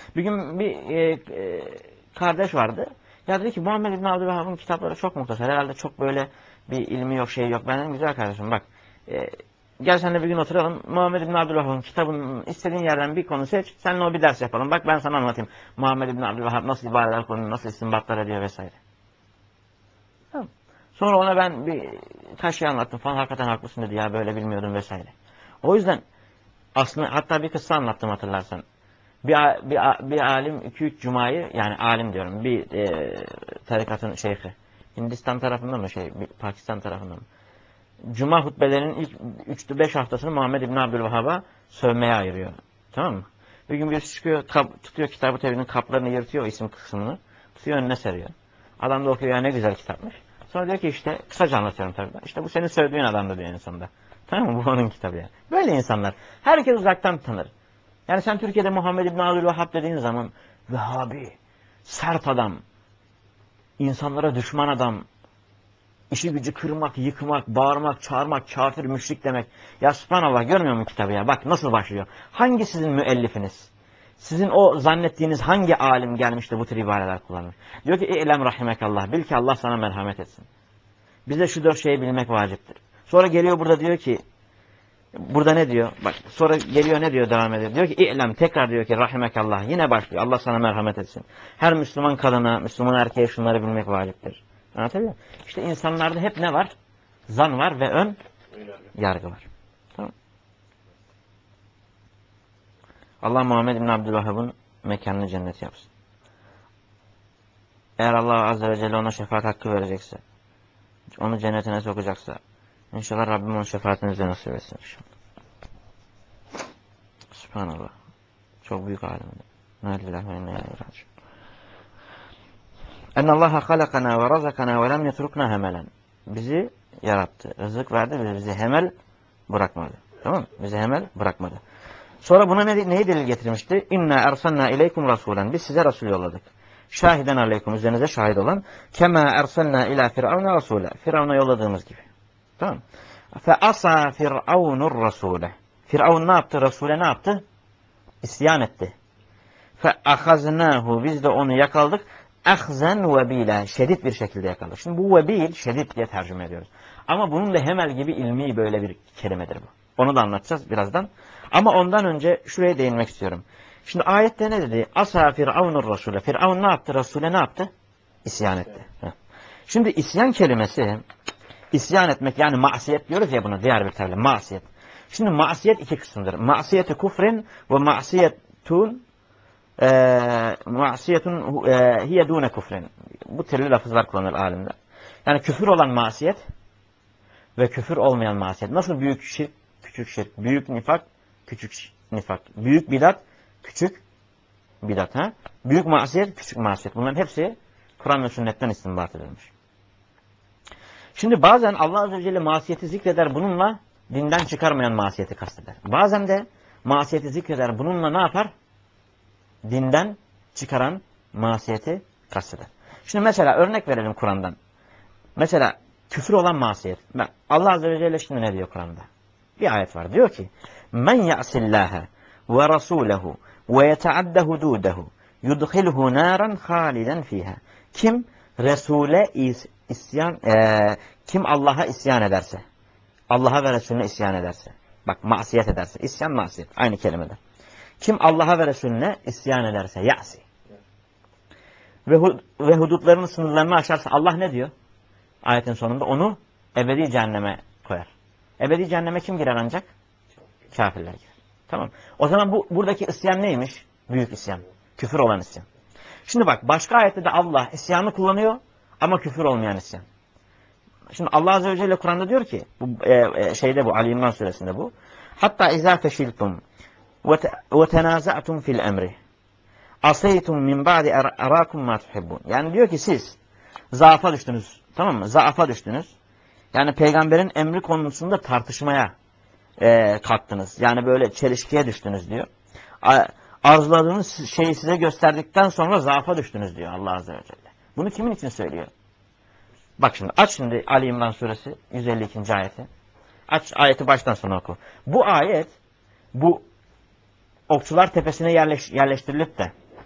Bir gün bir e, e, kardeş vardı. Ya dedi ki Muhammed İbn Abdülvehhab'ın kitapları çok muhtasar. Herhalde çok böyle bir ilmi yok, şey yok. Ben dedim güzel kardeşim bak. E, gel seninle bir gün oturalım. Muhammed İbn Abdülvehhab'ın kitabının istediğin yerden bir konu seç. Seninle o bir ders yapalım. Bak ben sana anlatayım. Muhammed İbn Abdülvehhab nasıl ibadeler konuyor, nasıl istinbatlar ediyor vesaire. Tamam. Sonra ona ben bir kaç şey anlattım falan. Hakikaten haklısın dedi ya böyle bilmiyordum vesaire. O yüzden aslında hatta bir kıssa anlattım hatırlarsan. Bir, bir, bir alim iki üç cumayı yani alim diyorum bir e, tarikatın şeyhi. Hindistan tarafında mı şey Pakistan tarafında mı? Cuma hutbelerinin ilk üç beş haftasını Muhammed İbn Abdülvehhab'a sövmeye ayırıyor. Tamam mı? Bir gün birisi çıkıyor kap, tutuyor Kitab-ı Tevhid'in kaplarını yırtıyor o isim kısmını. Tutuyor önüne seriyor. Adam da okuyor ya ne güzel kitapmış. Sonra diyor ki işte kısaca anlatıyorum tabii. İşte bu senin sövdüğün adamdı diyor en sonunda. Tamam mı? Bu onun kitabı yani. Böyle insanlar. Herkes uzaktan tanır. Yani sen Türkiye'de Muhammed İbn Abdülvehhab dediğin zaman Vehhabi, sert adam, insanlara düşman adam, işi gücü kırmak, yıkmak, bağırmak, çağırmak, kafir, müşrik demek. Ya subhanallah görmüyor musun kitabı ya? Bak nasıl başlıyor. Hangi sizin müellifiniz? Sizin o zannettiğiniz hangi alim gelmiş de bu tür ibareler kullanmış? Diyor ki İ'lem rahimekallah. Bil ki Allah sana merhamet etsin. Bize şu dört şeyi bilmek vaciptir. Sonra geliyor burada diyor ki burada ne diyor? Bak sonra geliyor ne diyor devam ediyor. Diyor ki İ'lem tekrar diyor ki rahimekallah. Yine başlıyor. Allah sana merhamet etsin. Her Müslüman kadına, Müslüman erkeğe şunları bilmek vaciptir. Anlatabiliyor muyum? İşte insanlarda hep ne var? Zan var ve ön yargı var. Tamam. Allah Muhammed İbn Abdülvehhab'ın mekanını cennet yapsın. Eğer Allah Azze ve Celle ona şefaat hakkı verecekse, onu cennetine sokacaksa, İnşallah Rabbim onun şefaatini bize nasip etsin inşallah. Subhanallah. Çok büyük alemde. Ne lillahi ve inna ileyhi raciun. Ennallaha halakana ve razakana ve lem yetrukna hemelen. Bizi yarattı, rızık verdi ve bizi hemel bırakmadı. Tamam mı? Bizi hemel bırakmadı. Sonra buna ne, neyi delil getirmişti? İnna ersalna ileykum rasulen. Biz size Resul yolladık. Şahiden aleykum. Üzerinize şahit olan. Kema ersalna ila firavuna rasule. Firavuna yolladığımız gibi. Tamam. Fe asa firavunur rasule. Firavun ne yaptı? Rasule ne yaptı? İsyan etti. Fe ahaznahu. Biz de onu yakaladık. Ahzen vebila. Şedid bir şekilde yakaladık. Şimdi bu vebil şedid diye tercüme ediyoruz. Ama bunun da hemel gibi ilmi böyle bir kelimedir bu. Onu da anlatacağız birazdan. Ama ondan önce şuraya değinmek istiyorum. Şimdi ayette ne dedi? Asa firavunur rasule. Firavun ne yaptı? Rasule ne yaptı? İsyan etti. Heh. Şimdi isyan kelimesi isyan etmek yani masiyet diyoruz ya buna diğer bir tabirle masiyet. Şimdi masiyet iki kısımdır. Masiyeti kufrin ve masiyetun e, masiyetun e, hiye dune kufrin. Bu türlü lafızlar kullanır alimler. Yani küfür olan masiyet ve küfür olmayan masiyet. Nasıl büyük şirk, küçük şirk, büyük nifak, küçük nifak, büyük bidat, küçük bidat. Ha? Büyük masiyet, küçük masiyet. Bunların hepsi Kur'an ve sünnetten istinbat edilmiş. Şimdi bazen Allah Azze ve Celle masiyeti zikreder bununla dinden çıkarmayan masiyeti kasteder. Bazen de masiyeti zikreder bununla ne yapar? Dinden çıkaran masiyeti kasteder. Şimdi mesela örnek verelim Kur'an'dan. Mesela küfür olan masiyet. Allah Azze ve Celle şimdi ne diyor Kur'an'da? Bir ayet var. Diyor ki men ya'sillâhe ve rasûlehu ve yeteadde hudûdehu yudhilhu nâran hâliden fîhâ. Kim Resul'e isyan, e, kim Allah'a isyan ederse, Allah'a ve Resulüne isyan ederse, bak masiyet ederse, isyan masiyet, aynı kelimede. Kim Allah'a ve Resulüne isyan ederse, ya'si. Ve, hu ve hudutlarının sınırlarını aşarsa Allah ne diyor? Ayetin sonunda onu ebedi cehenneme koyar. Ebedi cehenneme kim girer ancak? Kafirler girer. Tamam. O zaman bu buradaki isyan neymiş? Büyük isyan. Küfür olan isyan. Şimdi bak başka ayette de Allah isyanı kullanıyor ama küfür olmayan isyan. Şimdi Allah Azze ve Celle Kur'an'da diyor ki bu e, şeyde bu Ali İmran suresinde bu. Hatta izâ feşiltum ve tenâza'tum fil emri asaytum min ba'di arâkum mâ tuhibbun. Yani diyor ki siz zaafa düştünüz. Tamam mı? Zaafa düştünüz. Yani peygamberin emri konusunda tartışmaya e, kalktınız. Yani böyle çelişkiye düştünüz diyor. Arzuladığınız şeyi size gösterdikten sonra zaafa düştünüz diyor Allah Azze ve Celle. Bunu kimin için söylüyor? Bak şimdi aç şimdi Ali İmran suresi yüz elli ikinci ayeti. Aç ayeti baştan sona oku. Bu ayet bu Okçular Tepesi'ne yerleş, yerleştirilip de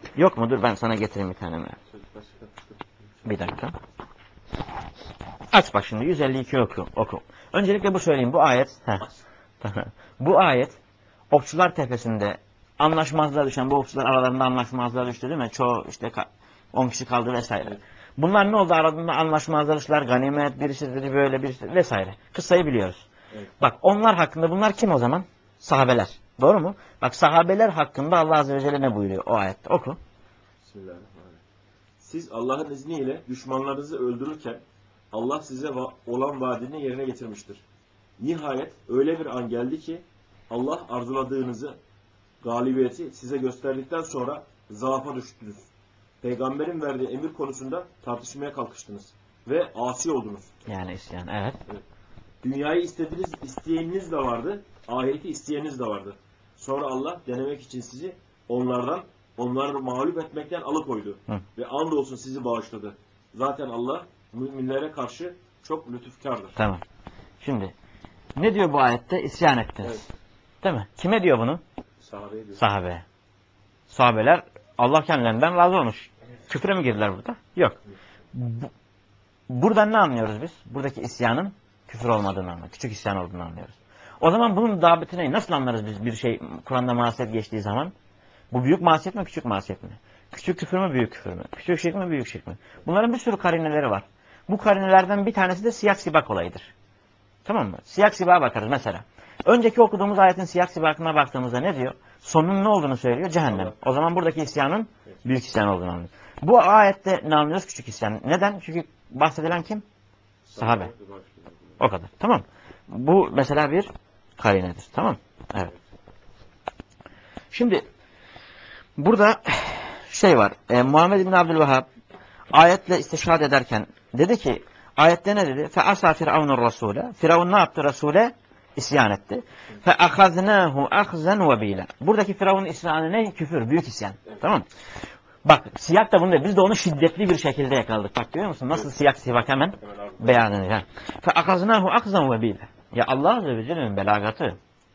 Yok mudur? Ben sana getireyim bir tane. Bir dakika. Aç bak şimdi. yüz elli iki oku. oku. Öncelikle bu söyleyeyim. Bu ayet. Heh. Bu ayet Okçular Tepesi'nde anlaşmazlığa düşen, bu okçular aralarında anlaşmazlığa düştü değil mi? Çoğu işte on kişi kaldı vesaire. Evet. Bunlar ne oldu? Aralarında anlaşmazlığa düştüler. Ganimet, birisi dedi böyle, birisi vesaire. Kıssayı biliyoruz. Evet. Bak onlar hakkında, bunlar kim o zaman? Sahabeler. Doğru mu? Bak sahabeler hakkında Allah Azze ve Celle ne buyuruyor o ayette? Oku. Bismillahirrahmanirrahim. Siz Allah'ın izniyle düşmanlarınızı öldürürken Allah size va olan vaadini yerine getirmiştir. Nihayet öyle bir an geldi ki Allah arzuladığınızı, galibiyeti size gösterdikten sonra zaafa düştünüz. Peygamberin verdiği emir konusunda tartışmaya kalkıştınız ve asi oldunuz. Yani isyan, evet. Evet. Dünyayı istediğiniz, isteyeniniz de vardı, ahireti isteyeniniz de vardı. Sonra Allah denemek için sizi onlardan, onları mağlup etmekten alıkoydu. Hı. Ve andolsun sizi bağışladı. Zaten Allah müminlere karşı çok lütufkardır. Tamam. Şimdi ne diyor bu ayette? İsyan ettiniz. Evet. Değil mi? Kime diyor bunu? Sahabeye diyor. Sahabe. Sahabeler Allah kendilerinden razı olmuş. Küfre mi girdiler burada? Yok. Bu, buradan ne anlıyoruz biz? Buradaki isyanın küfür olmadığını anlıyoruz. Küçük isyan olduğunu anlıyoruz. O zaman bunun dabitini nasıl anlarız biz bir şey Kur'an'da masiyet geçtiği zaman? Bu büyük masiyet mi, küçük masiyet mi? Küçük küfür mü, büyük küfür mü? Küçük şirk mi, büyük şirk mi? Bunların bir sürü karineleri var. Bu karinelerden bir tanesi de siyak sibak olayıdır. Tamam mı? Siyak sibağa bakarız mesela. Önceki okuduğumuz ayetin siyak sibakına baktığımızda ne diyor? Sonunun ne olduğunu söylüyor? Cehennem. O zaman buradaki isyanın büyük isyan olduğunu anlıyoruz. Bu ayette ne anlıyoruz? Küçük isyan. Neden? Çünkü bahsedilen kim? Sahabe. O kadar. Tamam. Bu mesela bir karinedir. Tamam. Evet. Şimdi burada şey var. E, Muhammed bin Abdülvehhab ayetle istişhad ederken dedi ki, ayette ne dedi? فَأَسَى فِرْعَوْنُ الرَّسُولَ Firavun ne yaptı? Resul'e isyan etti. فَأَخَذْنَاهُ أَخْزًا وَب۪يلًا Buradaki Firavun'un isyanı ne? Küfür, büyük isyan. Tamam. Bak siyak da bunu da biz de onu şiddetli bir şekilde yakaladık. Bak görüyor musun? Nasıl siyak sivak hemen beyan ediyor. فَأَخَذْنَاهُ أَخْزًا وَب۪يلًا Ya Allah Azze ve Celle'nin belagatı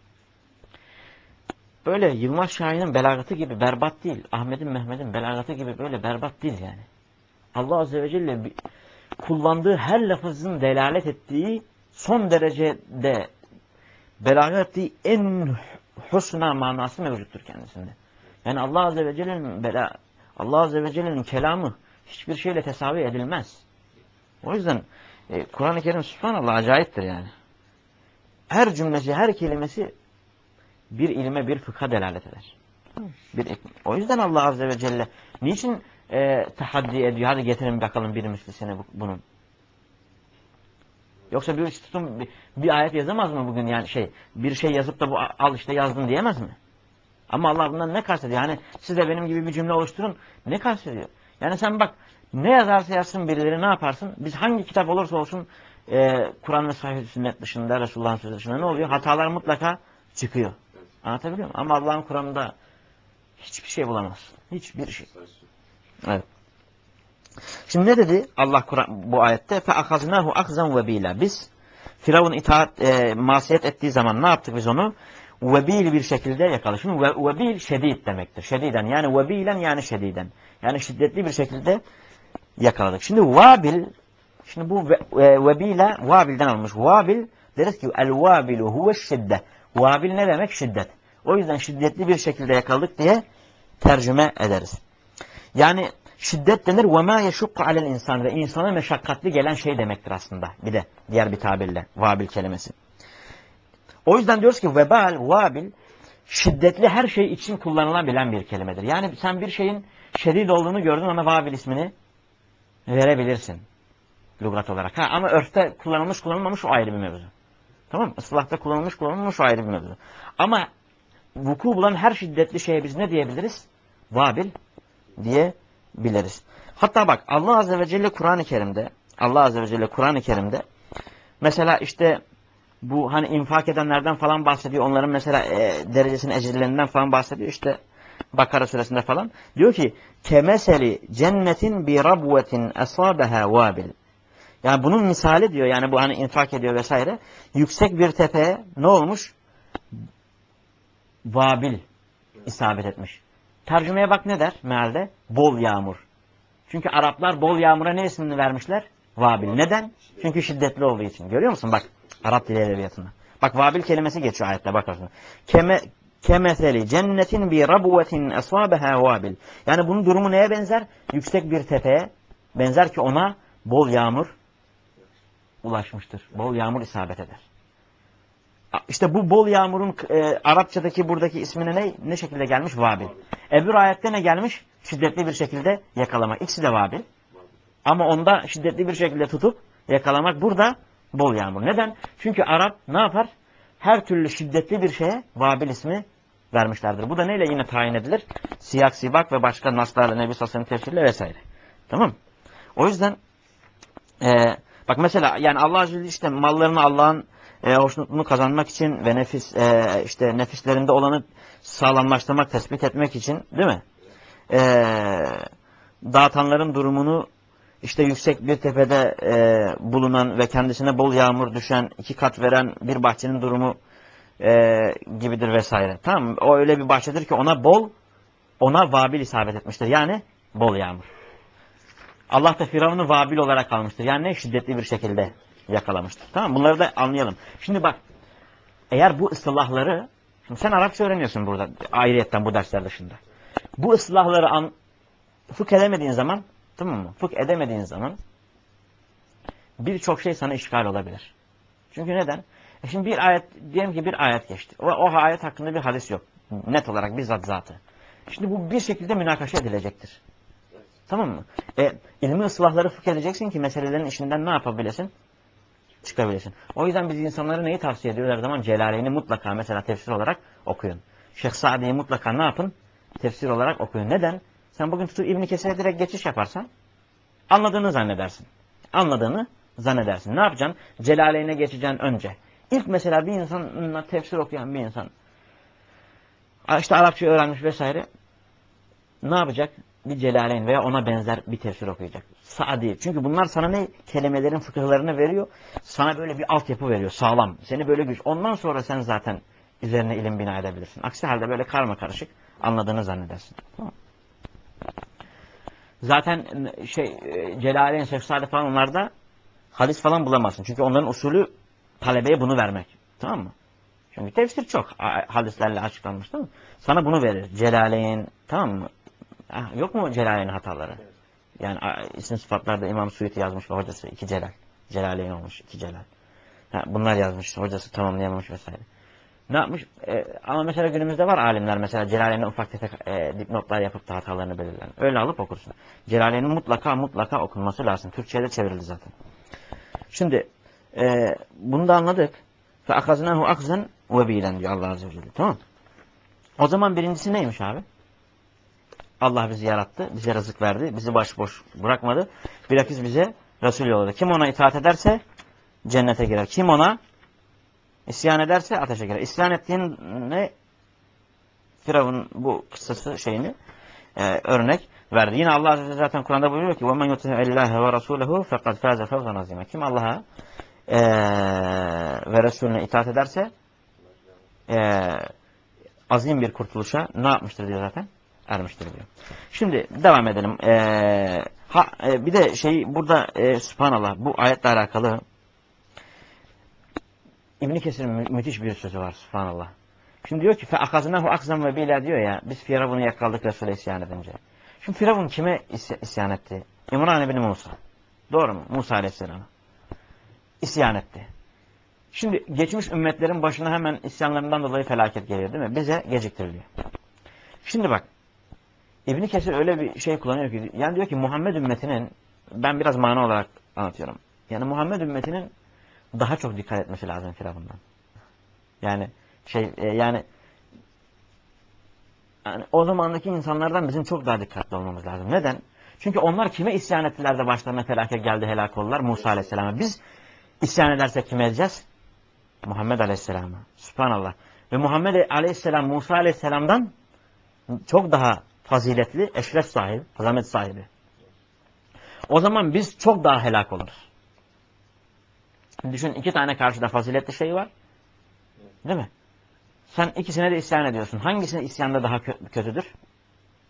böyle Yılmaz Şahin'in belagatı gibi berbat değil. Ahmet'in, Mehmet'in belagatı gibi böyle berbat değil yani. Allah Azze ve Celle kullandığı her lafızın delalet ettiği son derecede belagat ettiği en husna manası mevcuttur kendisinde. Yani Allah Azze ve Celle'nin bela, Allah Azze ve Celle'nin kelamı hiçbir şeyle tesavi edilmez. O yüzden e, Kur'an-ı Kerim subhanallah acayiptir yani. Her cümlesi, her kelimesi bir ilme, bir fıkha delalet eder. Bir, o yüzden Allah Azze ve Celle niçin e, tahaddi ediyor? Hadi getirin bakalım bir mislisini bunun. Yoksa bir tutun bir, bir ayet yazamaz mı bugün yani şey bir şey yazıp da bu al işte yazdın diyemez mi? Ama Allah bundan ne kastediyor? Yani siz de benim gibi bir cümle oluşturun. Ne kastediyor? Yani sen bak ne yazarsa yazsın birileri ne yaparsın? Biz hangi kitap olursa olsun e, Kur'an ve sahih sünnet dışında Resulullah'ın sözü dışında ne oluyor? Hatalar mutlaka çıkıyor. Anlatabiliyor muyum? Ama Allah'ın Kur'an'ında hiçbir şey bulamazsın. Hiçbir şey. Evet. Şimdi ne dedi Allah Kur'an bu ayette? فَاَخَذْنَاهُ اَخْزًا وَب۪يلًا Biz Firavun itaat, e, masiyet ettiği zaman ne yaptık biz onu? Vebil bir şekilde yakaladık. Şimdi ve, vebil şedid demektir. Şediden yani vebilen yani şediden. Yani şiddetli bir şekilde yakaladık. Şimdi vabil, şimdi bu ve, e, vebile vabilden almış. Vabil deriz ki el vabilu huve şiddet. Vabil ne demek? Şiddet. O yüzden şiddetli bir şekilde yakaladık diye tercüme ederiz. Yani şiddet denir ve ma yeşukku alel insan ve insana meşakkatli gelen şey demektir aslında. Bir de diğer bir tabirle vabil kelimesi. O yüzden diyoruz ki vebal, vabil şiddetli her şey için kullanılabilen bir kelimedir. Yani sen bir şeyin şedid olduğunu gördün ona vabil ismini verebilirsin. Lügat olarak. Ha, ama örfte kullanılmış kullanılmamış o ayrı bir mevzu. Tamam mı? Islahta kullanılmış kullanılmamış o ayrı bir mevzu. Ama vuku bulan her şiddetli şeye biz ne diyebiliriz? Vabil diyebiliriz. Hatta bak Allah Azze ve Celle Kur'an-ı Kerim'de Allah Azze ve Celle Kur'an-ı Kerim'de mesela işte bu hani infak edenlerden falan bahsediyor. Onların mesela e, derecesinin ecirlerinden falan bahsediyor. İşte Bakara suresinde falan. Diyor ki kemeseli cennetin bi rabvetin esabeha vabil. Yani bunun misali diyor. Yani bu hani infak ediyor vesaire. Yüksek bir tepeye ne olmuş? Vabil isabet etmiş. tercümeye bak ne der mealde? Bol yağmur. Çünkü Araplar bol yağmura ne ismini vermişler? Vabil. Neden? Çünkü şiddetli olduğu için. Görüyor musun? Bak Arap dili edebiyatına. Bak vabil kelimesi geçiyor ayette bakarsın. Keme kemeseli cennetin bi rabuvetin esabeha vabil. Yani bunun durumu neye benzer? Yüksek bir tepeye benzer ki ona bol yağmur ulaşmıştır. Bol yağmur isabet eder. İşte bu bol yağmurun e, Arapçadaki buradaki ismine ne ne şekilde gelmiş? Vabil. Öbür ayette ne gelmiş? Şiddetli bir şekilde yakalamak. İkisi de vabil. Ama onda şiddetli bir şekilde tutup yakalamak. Burada bol yağmur. Neden? Çünkü Arap ne yapar? Her türlü şiddetli bir şeye vabil ismi vermişlerdir. Bu da neyle yine tayin edilir? Siyak, sibak ve başka naslarla, Nebi Sassan'ın tefsirle vesaire. Tamam. O yüzden e, bak mesela yani Allah Azze ve Celle işte mallarını Allah'ın e, hoşnutluğunu kazanmak için ve nefis e, işte nefislerinde olanı sağlamlaştırmak, tespit etmek için değil mi? E, dağıtanların durumunu işte yüksek bir tepede e, bulunan ve kendisine bol yağmur düşen, iki kat veren bir bahçenin durumu e, gibidir vesaire. Tamam mı? O öyle bir bahçedir ki ona bol, ona vabil isabet etmiştir. Yani bol yağmur. Allah da Firavun'u vabil olarak almıştır. Yani ne? Şiddetli bir şekilde yakalamıştır. Tamam mı? Bunları da anlayalım. Şimdi bak, eğer bu ıslahları, şimdi sen Arapça öğreniyorsun burada, ayrıyetten bu dersler dışında. Bu ıslahları an, fıkh edemediğin zaman, tamam mı? Fıkh edemediğin zaman birçok şey sana işgal olabilir. Çünkü neden? E şimdi bir ayet, diyelim ki bir ayet geçti. O, o ayet hakkında bir hadis yok. Net olarak bizzat zatı. Şimdi bu bir şekilde münakaşa edilecektir. Tamam mı? E, ilmi ıslahları fıkh edeceksin ki meselelerin içinden ne yapabilesin? Çıkabilesin. O yüzden biz insanlara neyi tavsiye ediyoruz her zaman? Celaleyn'i mutlaka mesela tefsir olarak okuyun. Şeyh Sa'di'yi mutlaka ne yapın? Tefsir olarak okuyun. Neden? Sen bugün tutup İbn Kesir'e direkt geçiş yaparsan anladığını zannedersin. Anladığını zannedersin. Ne yapacaksın? Celaleyn'e geçeceksin önce. İlk mesela bir insanla tefsir okuyan bir insan işte Arapça öğrenmiş vesaire ne yapacak? Bir Celaleyn veya ona benzer bir tefsir okuyacak. Sa'di. Çünkü bunlar sana ne? Kelimelerin fıkıhlarını veriyor. Sana böyle bir altyapı veriyor. Sağlam. Seni böyle güç. Ondan sonra sen zaten üzerine ilim bina edebilirsin. Aksi halde böyle karma karışık anladığını zannedersin. Tamam. Zaten şey Celaleyn, Şeyh Sa'di falan onlarda hadis falan bulamazsın. Çünkü onların usulü talebeye bunu vermek. Tamam mı? Çünkü tefsir çok hadislerle açıklanmış, değil mi? Sana bunu verir. Celaleyn, tamam mı? Ah, yok mu Celaleyn hataları? Yani isim sıfatlarda İmam Suyuti yazmış ve hocası iki Celal. Celaleyn olmuş, iki Celal. Ha, bunlar yazmış, hocası tamamlayamamış vesaire. Ne yapmış? E, ama mesela günümüzde var alimler mesela Celaleyn'e ufak tefek e, dipnotlar yapıp da hatalarını belirlen. Öyle alıp okursun. Celaleyn'in mutlaka mutlaka okunması lazım. Türkçe'ye de çevrildi zaten. Şimdi e, bunu da anladık. Fe akaznahu akzen vebilen diyor Allah Azze ve Celle. Tamam. O zaman birincisi neymiş abi? Allah bizi yarattı, bize rızık verdi, bizi başboş bırakmadı. Bilakis bize Resul yolladı. Kim ona itaat ederse cennete girer. Kim ona isyan ederse ateşe girer. İsyan ettiğin ne? Firavun bu kıssası şeyini e, örnek verdi. Yine Allah Azze ve Celle zaten Kur'an'da buyuruyor ki وَمَنْ يُطِعِ اللّٰهَ وَرَسُولَهُ فَقَدْ فَازَ فَوْزًا عَظِيمًا. Kim Allah'a e, ve Resulüne itaat ederse e, azim bir kurtuluşa ne yapmıştır diyor zaten? Ermiştir diyor. Şimdi devam edelim. Ee, ha, e, bir de şey burada e, subhanallah bu ayetle alakalı İbn Kesir'in mü müthiş bir sözü var subhanallah. Şimdi diyor ki fe akaznahu akzam ve bila diyor ya biz Firavun'u yakaladık Resul'e isyan edince. Şimdi Firavun kime is isyan etti? İmran ibn Musa. Doğru mu? Musa aleyhisselam. İsyan etti. Şimdi geçmiş ümmetlerin başına hemen isyanlarından dolayı felaket geliyor değil mi? Bize geciktiriliyor. Şimdi bak İbn Kesir öyle bir şey kullanıyor ki yani diyor ki Muhammed ümmetinin ben biraz mana olarak anlatıyorum. Yani Muhammed ümmetinin daha çok dikkat etmesi lazım Firavun'dan. Yani şey e, yani, yani o zamandaki insanlardan bizim çok daha dikkatli olmamız lazım. Neden? Çünkü onlar kime isyan ettiler de başlarına felaket geldi helak oldular? Musa Aleyhisselam'a. Biz isyan edersek kime edeceğiz? Muhammed Aleyhisselam'a. Subhanallah. Ve Muhammed Aleyhisselam Musa Aleyhisselam'dan çok daha faziletli, eşref sahibi, azamet sahibi. O zaman biz çok daha helak oluruz. Düşün iki tane karşıda faziletli şey var. Değil mi? Sen ikisine de isyan ediyorsun. Hangisine isyanda daha kö kötüdür?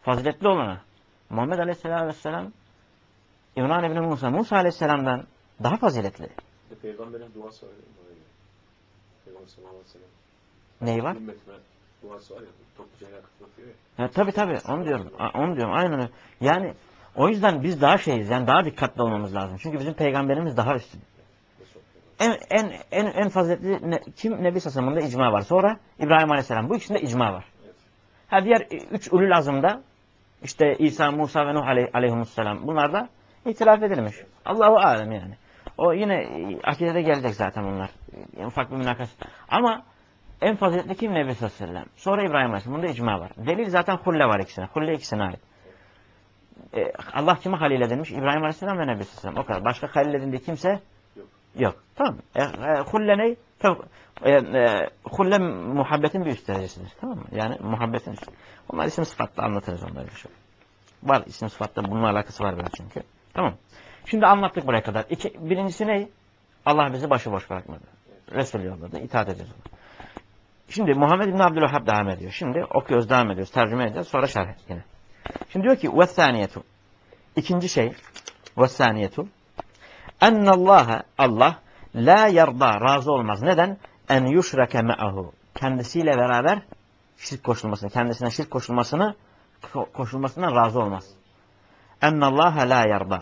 faziletli olana. Muhammed Aleyhisselatü Vesselam İmran İbni Musa, Musa Aleyhisselam'dan daha faziletli. Peygamberin duası var değil mi? Peygamber sallallahu aleyhi ve sellem. Neyi var? Ümmetime duası var ya, topluca yakıt bakıyor ya. Ya, tabii tabii, onu diyorum. Onu diyorum, aynen öyle. Yani o yüzden biz daha şeyiz, yani daha dikkatli olmamız lazım. Çünkü bizim peygamberimiz daha üstün. En en en en faziletli ne, kim? Nebi Sassam'ında icma var. Sonra İbrahim Aleyhisselam. Bu ikisinde icma var. Ha, diğer üç ulul azımda işte İsa, Musa ve Nuh aley, aleyhisselam. Bunlar da itilaf edilmiş. Allahu alem yani. O yine akidede gelecek zaten bunlar. Yani ufak bir münakas. Ama en faziletli kim? Nebi sallallahu aleyhi ve sellem. Sonra İbrahim Aleyhisselam. Bunda icma var. Delil zaten hulle var ikisine. Hulle ikisine ait. Ee, Allah kime halil edilmiş? İbrahim Aleyhisselam ve Nebi sallallahu aleyhi ve sellem. O kadar. Başka halil edildiği kimse yok. Yok. Tamam. E, e, hulle ne? E, e, hulle muhabbetin bir üst derecesidir. Tamam mı? Yani muhabbetin üst. Onlar isim sıfatla anlatırız onları. Şu. Var isim sıfatla bununla alakası var biraz çünkü. Tamam. Şimdi anlattık buraya kadar. İki, birincisi ne? Allah bizi başıboş bırakmadı. Resul yolladı. İtaat edeceğiz. Şimdi Muhammed İbn Abdülvehhab devam ediyor. Şimdi okuyoruz, devam ediyoruz. Tercüme edeceğiz. Sonra şerh yine. Şimdi diyor ki وَالثَّانِيَةُ İkinci şey وَالثَّانِيَةُ اَنَّ Allah la yarda, razı olmaz. Neden? En yuşreke me'ahu. Kendisiyle beraber şirk koşulmasını, kendisine şirk koşulmasını koşulmasından razı olmaz. Ennallaha la yarda.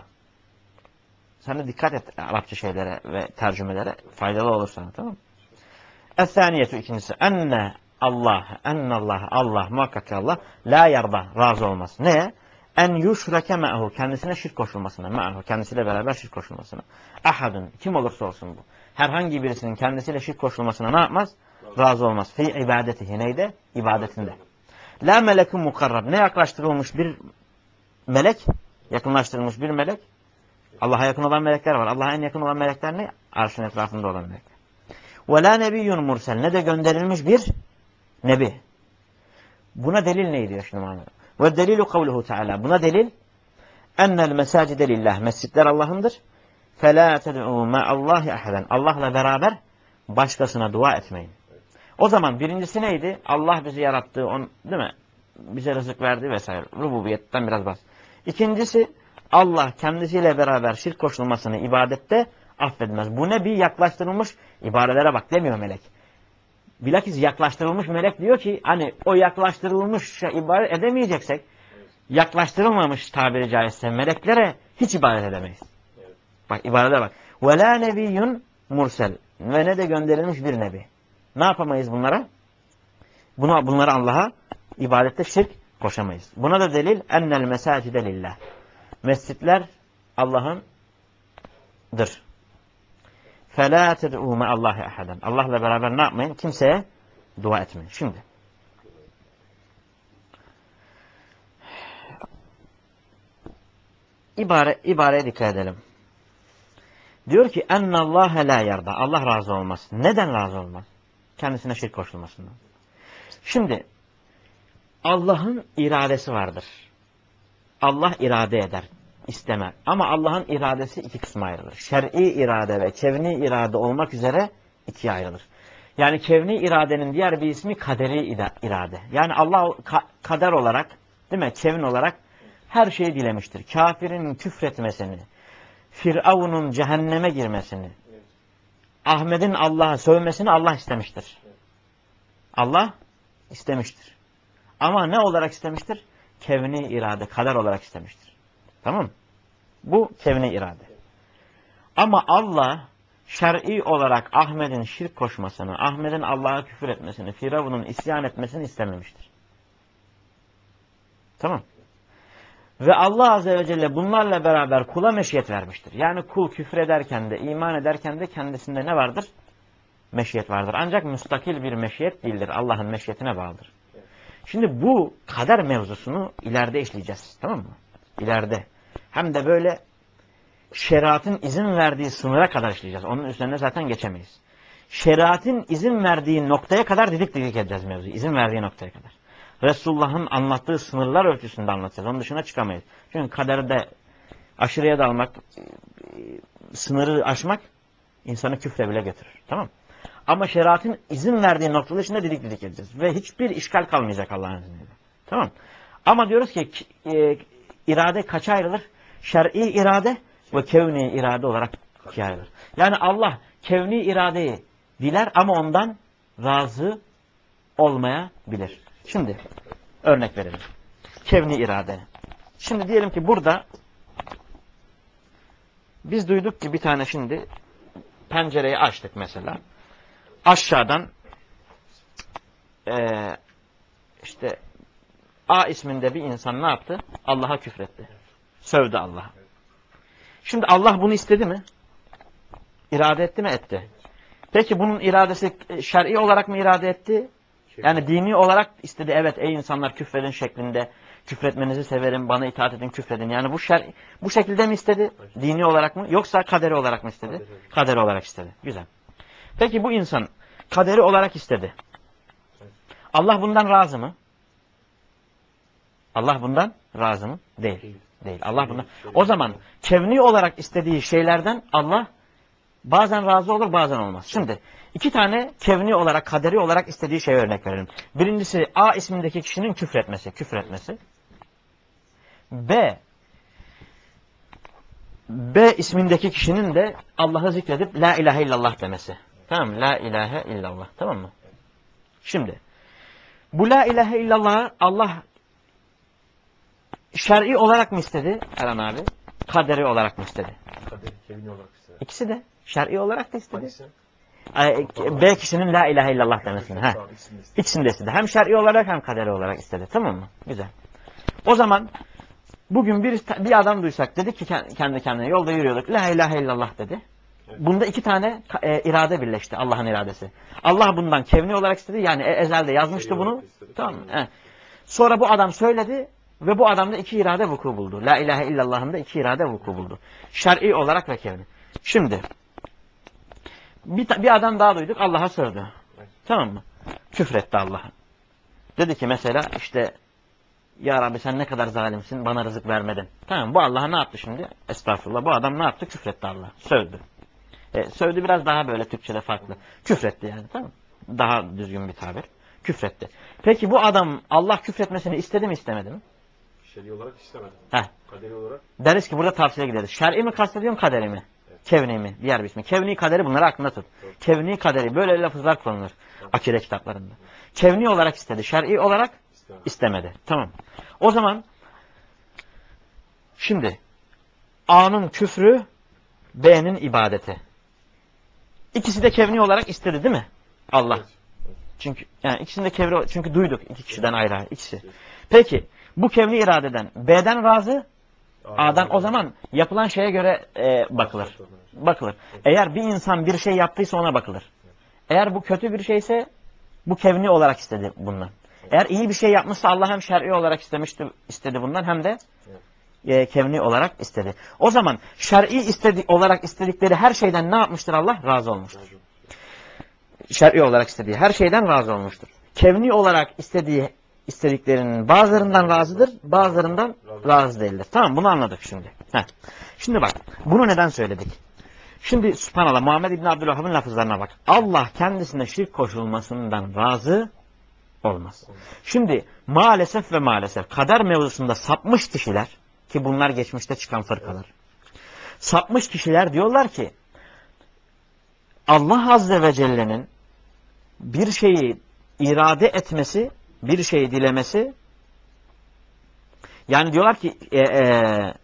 Sen de dikkat et Arapça şeylere ve tercümelere, faydalı olur sana, tamam mı? Es-saniyetu ikincisi. Enne Allah, ennallah, Allah, muhakkak Allah, la yarda, razı olmaz. Ne? En yuşreke me'ahu, kendisine şirk koşulmasına, me'ahu, kendisiyle beraber şirk koşulmasına. Ahadun, kim olursa olsun bu. Herhangi birisinin kendisiyle şirk koşulmasına ne yapmaz? Razı olmaz. Fi ibadetihi, neyde? İbadetinde. La melekun mukarrab, ne yaklaştırılmış bir melek, yakınlaştırılmış bir melek. Allah'a yakın olan melekler var. Allah'a en yakın olan melekler ne? Arşın etrafında olan melekler. Ve la nebiyyun mursel, ne de gönderilmiş bir nebi. Buna delil ne diyor şimdi Muhammed? Ve delilu kavluhu Teala. Buna delil ennel mesacide lillah. Mescitler Allah'ındır. Felâ ted'û ma'allahi ahaden. Allah'la beraber başkasına dua etmeyin. O zaman birincisi neydi? Allah bizi yarattı, on, değil mi? Bize rızık verdi vesaire. Rububiyetten biraz bahs. İkincisi Allah kendisiyle beraber şirk koşulmasını ibadette affetmez. Bu ne? Bir yaklaştırılmış ibadelere bak demiyor melek. Bilakis yaklaştırılmış melek diyor ki hani o yaklaştırılmış şey ibadet edemeyeceksek yaklaştırılmamış tabiri caizse meleklere hiç ibadet edemeyiz. Bak ibadete bak. Ve la nebiyyun mursel. Ve ne de gönderilmiş bir nebi. Ne yapamayız bunlara? Buna, bunları Allah'a ibadette şirk koşamayız. Buna da delil ennel mesacide lillah. Mescitler Allah'ındır. فَلَا تَدْعُوا مَا اللّٰهِ اَحَدًا. Allah'la beraber ne yapmayın? Kimseye dua etmeyin. Şimdi. İbare, ibareye dikkat edelim. Diyor ki اَنَّ اللّٰهَ لَا يَرْضَى. Allah razı olmaz. Neden razı olmaz? Kendisine şirk koşulmasından. Şimdi Allah'ın iradesi vardır. Allah irade eder, istemer. Ama Allah'ın iradesi iki kısma ayrılır. Şer'i irade ve kevni irade olmak üzere ikiye ayrılır. Yani kevni iradenin diğer bir ismi kaderi irade. Yani Allah ka kader olarak, değil mi? Kevn olarak her şeyi dilemiştir. Kafirin küfretmesini, Firavun'un cehenneme girmesini, Ahmet'in Allah'a sövmesini Allah istemiştir. Allah istemiştir. Ama ne olarak istemiştir? Kevni irade, kader olarak istemiştir. Tamam mı? Bu kevni irade. Ama Allah şer'i olarak Ahmet'in şirk koşmasını, Ahmet'in Allah'a küfür etmesini, Firavun'un isyan etmesini istememiştir. Tamam. Ve Allah Azze ve Celle bunlarla beraber kula meşiyet vermiştir. Yani kul küfür ederken de, iman ederken de kendisinde ne vardır? Meşiyet vardır. Ancak müstakil bir meşiyet değildir. Allah'ın meşiyetine bağlıdır. Şimdi bu kader mevzusunu ileride işleyeceğiz. Tamam mı? İleride. Hem de böyle şeriatın izin verdiği sınıra kadar işleyeceğiz. Onun üzerine zaten geçemeyiz. Şeriatın izin verdiği noktaya kadar didik didik edeceğiz mevzuyu. İzin verdiği noktaya kadar. Resulullah'ın anlattığı sınırlar ölçüsünde anlatacağız. Onun dışına çıkamayız. Çünkü kaderde aşırıya dalmak, sınırı aşmak insanı küfre bile götürür. Tamam mı? Ama şeriatın izin verdiği noktalar içinde didik didik edeceğiz. Ve hiçbir işgal kalmayacak Allah'ın izniyle. Tamam. Ama diyoruz ki e, irade kaça ayrılır? Şer'i irade ve kevni irade olarak ikiye ayrılır. Yani Allah kevni iradeyi diler ama ondan razı olmayabilir. Şimdi örnek verelim. Kevni irade. Şimdi diyelim ki burada biz duyduk ki bir tane şimdi pencereyi açtık mesela. Aşağıdan e, işte A isminde bir insan ne yaptı? Allah'a küfretti. Sövdü Allah'a. Şimdi Allah bunu istedi mi? İrade etti mi? Etti. Peki bunun iradesi şer'i olarak mı irade etti? Yani dini olarak istedi. Evet ey insanlar küfredin şeklinde. Küfretmenizi severim. Bana itaat edin küfredin. Yani bu şer, bu şekilde mi istedi? Dini olarak mı? Yoksa kaderi olarak mı istedi? Kaderi olarak istedi. Güzel. Peki bu insan kaderi olarak istedi. Allah bundan razı mı? Allah bundan razı mı? Değil. Değil. Değil. Allah bundan. O zaman kevni olarak istediği şeylerden Allah bazen razı olur, bazen olmaz. Şimdi iki tane kevni olarak, kaderi olarak istediği şeye örnek verelim. Birincisi A ismindeki kişinin küfretmesi, küfretmesi. B B ismindeki kişinin de Allah'ı zikredip La ilahe illallah demesi. Tamam mı? La ilahe illallah. Tamam mı? Şimdi bu La ilahe illallah Allah şer'i olarak mı istedi Erhan abi? Kaderi olarak mı istedi? Kaderi, kevni olarak istedi. İkisi de. Şer'i olarak da istedi. Hangisi? B kişinin La ilahe illallah demesini. Ha. İkisini de istedi. Hem şer'i olarak hem kaderi olarak istedi. Tamam mı? Güzel. O zaman bugün bir, bir adam duysak dedi ki kendi kendine yolda yürüyorduk. La ilahe illallah dedi. Evet. Bunda iki tane e, irade birleşti. Allah'ın iradesi. Allah bundan kevni olarak istedi. Yani ezelde yazmıştı şey bunu. Tamam mı? Evet. Sonra bu adam söyledi ve bu adamda iki irade vuku buldu. La ilahe illallah'ın da iki irade vuku buldu. Şer'i olarak ve kevni. Şimdi bir, bir adam daha duyduk. Allah'a sövdü. Evet. Tamam mı? Küfretti Allah'a. Dedi ki mesela işte Ya Rabbi sen ne kadar zalimsin, bana rızık vermedin. Tamam, bu Allah'a ne yaptı şimdi? Estağfurullah. Bu adam ne yaptı? Küfretti Allah'a. Sövdü. E, sövdü biraz daha böyle Türkçe'de farklı. Küfretti yani, tamam mı? Daha düzgün bir tabir. Küfretti. Peki bu adam Allah küfretmesini istedi mi istemedi mi? Şer'i olarak istemedi. Heh. Kaderi olarak? Deriz ki burada tavsiye gideriz. Şer'i mi kastediyorsun, kaderi mi? Evet. Kevni mi? Diğer bir ismi. Kevni, kaderi bunları aklında tut. Evet. Kevni, kaderi. Böyle lafızlar kullanılır. Evet. Akide kitaplarında. Evet. Kevni olarak istedi. Şer'i olarak istemedi. istemedi. Tamam. O zaman şimdi A'nın küfrü, B'nin ibadeti. İkisi de kevni olarak istedi değil mi? Allah. Evet. Evet. Çünkü yani ikisinde kevni, çünkü duyduk iki kişiden ayrı ayrı ikisi. Evet. Peki bu kevni iradeden B'den razı, A'dan o zaman yapılan şeye göre e, bakılır. Bakılır. Eğer bir insan bir şey yaptıysa ona bakılır. Eğer bu kötü bir şeyse bu kevni olarak istedi bundan. Eğer iyi bir şey yapmışsa Allah hem şer'i olarak istemişti, istedi bundan hem de e, kevni olarak istedi. O zaman şer'i istedi, olarak istedikleri her şeyden ne yapmıştır Allah? Razı olmuştur. Şer'i olarak istediği her şeyden razı olmuştur. Kevni olarak istediği istediklerinin bazılarından razıdır, bazılarından razı değildir. Tamam, bunu anladık şimdi. Heh. Şimdi bak, bunu neden söyledik? Şimdi subhanallah Muhammed İbni Abdülvahhab'ın lafızlarına bak. Allah kendisine şirk koşulmasından razı olmaz. Şimdi maalesef ve maalesef kader mevzusunda sapmış kişiler, ki bunlar geçmişte çıkan fırkalar, sapmış kişiler diyorlar ki Allah Azze ve Celle'nin bir şeyi irade etmesi, bir şeyi dilemesi, yani diyorlar ki e, e,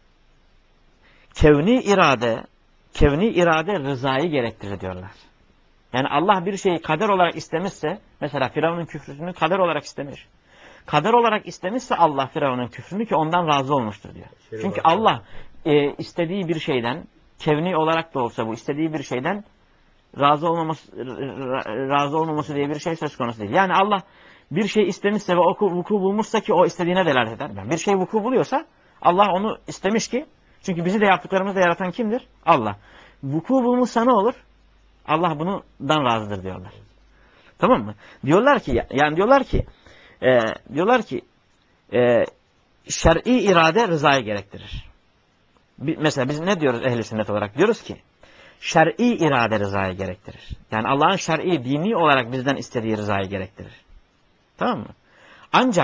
kevni irade kevni irade rızayı gerektirir diyorlar. Yani Allah bir şeyi kader olarak istemişse, mesela Firavun'un küfrünü kader olarak istemiş. Kader olarak istemişse Allah Firavun'un küfrünü ki ondan razı olmuştur diyor. Şey Çünkü Allah e, istediği bir şeyden, kevni olarak da olsa bu istediği bir şeyden razı olmaması, razı olmaması diye bir şey söz konusu değil. Yani Allah bir şey istemişse ve o vuku bulmuşsa ki o istediğine delalet eder. Yani bir şey vuku buluyorsa Allah onu istemiş ki, çünkü bizi de yaptıklarımızı yaratan kimdir? Allah. Vuku bulmuşsa ne olur? Allah bundan razıdır diyorlar. Tamam mı? Diyorlar ki yani diyorlar ki e, diyorlar ki e, şer'i irade rızayı gerektirir. Bir, mesela biz ne diyoruz ehli sünnet olarak? Diyoruz ki şer'i irade rızayı gerektirir. Yani Allah'ın şer'i dini olarak bizden istediği rızayı gerektirir. Tamam mı? Ancak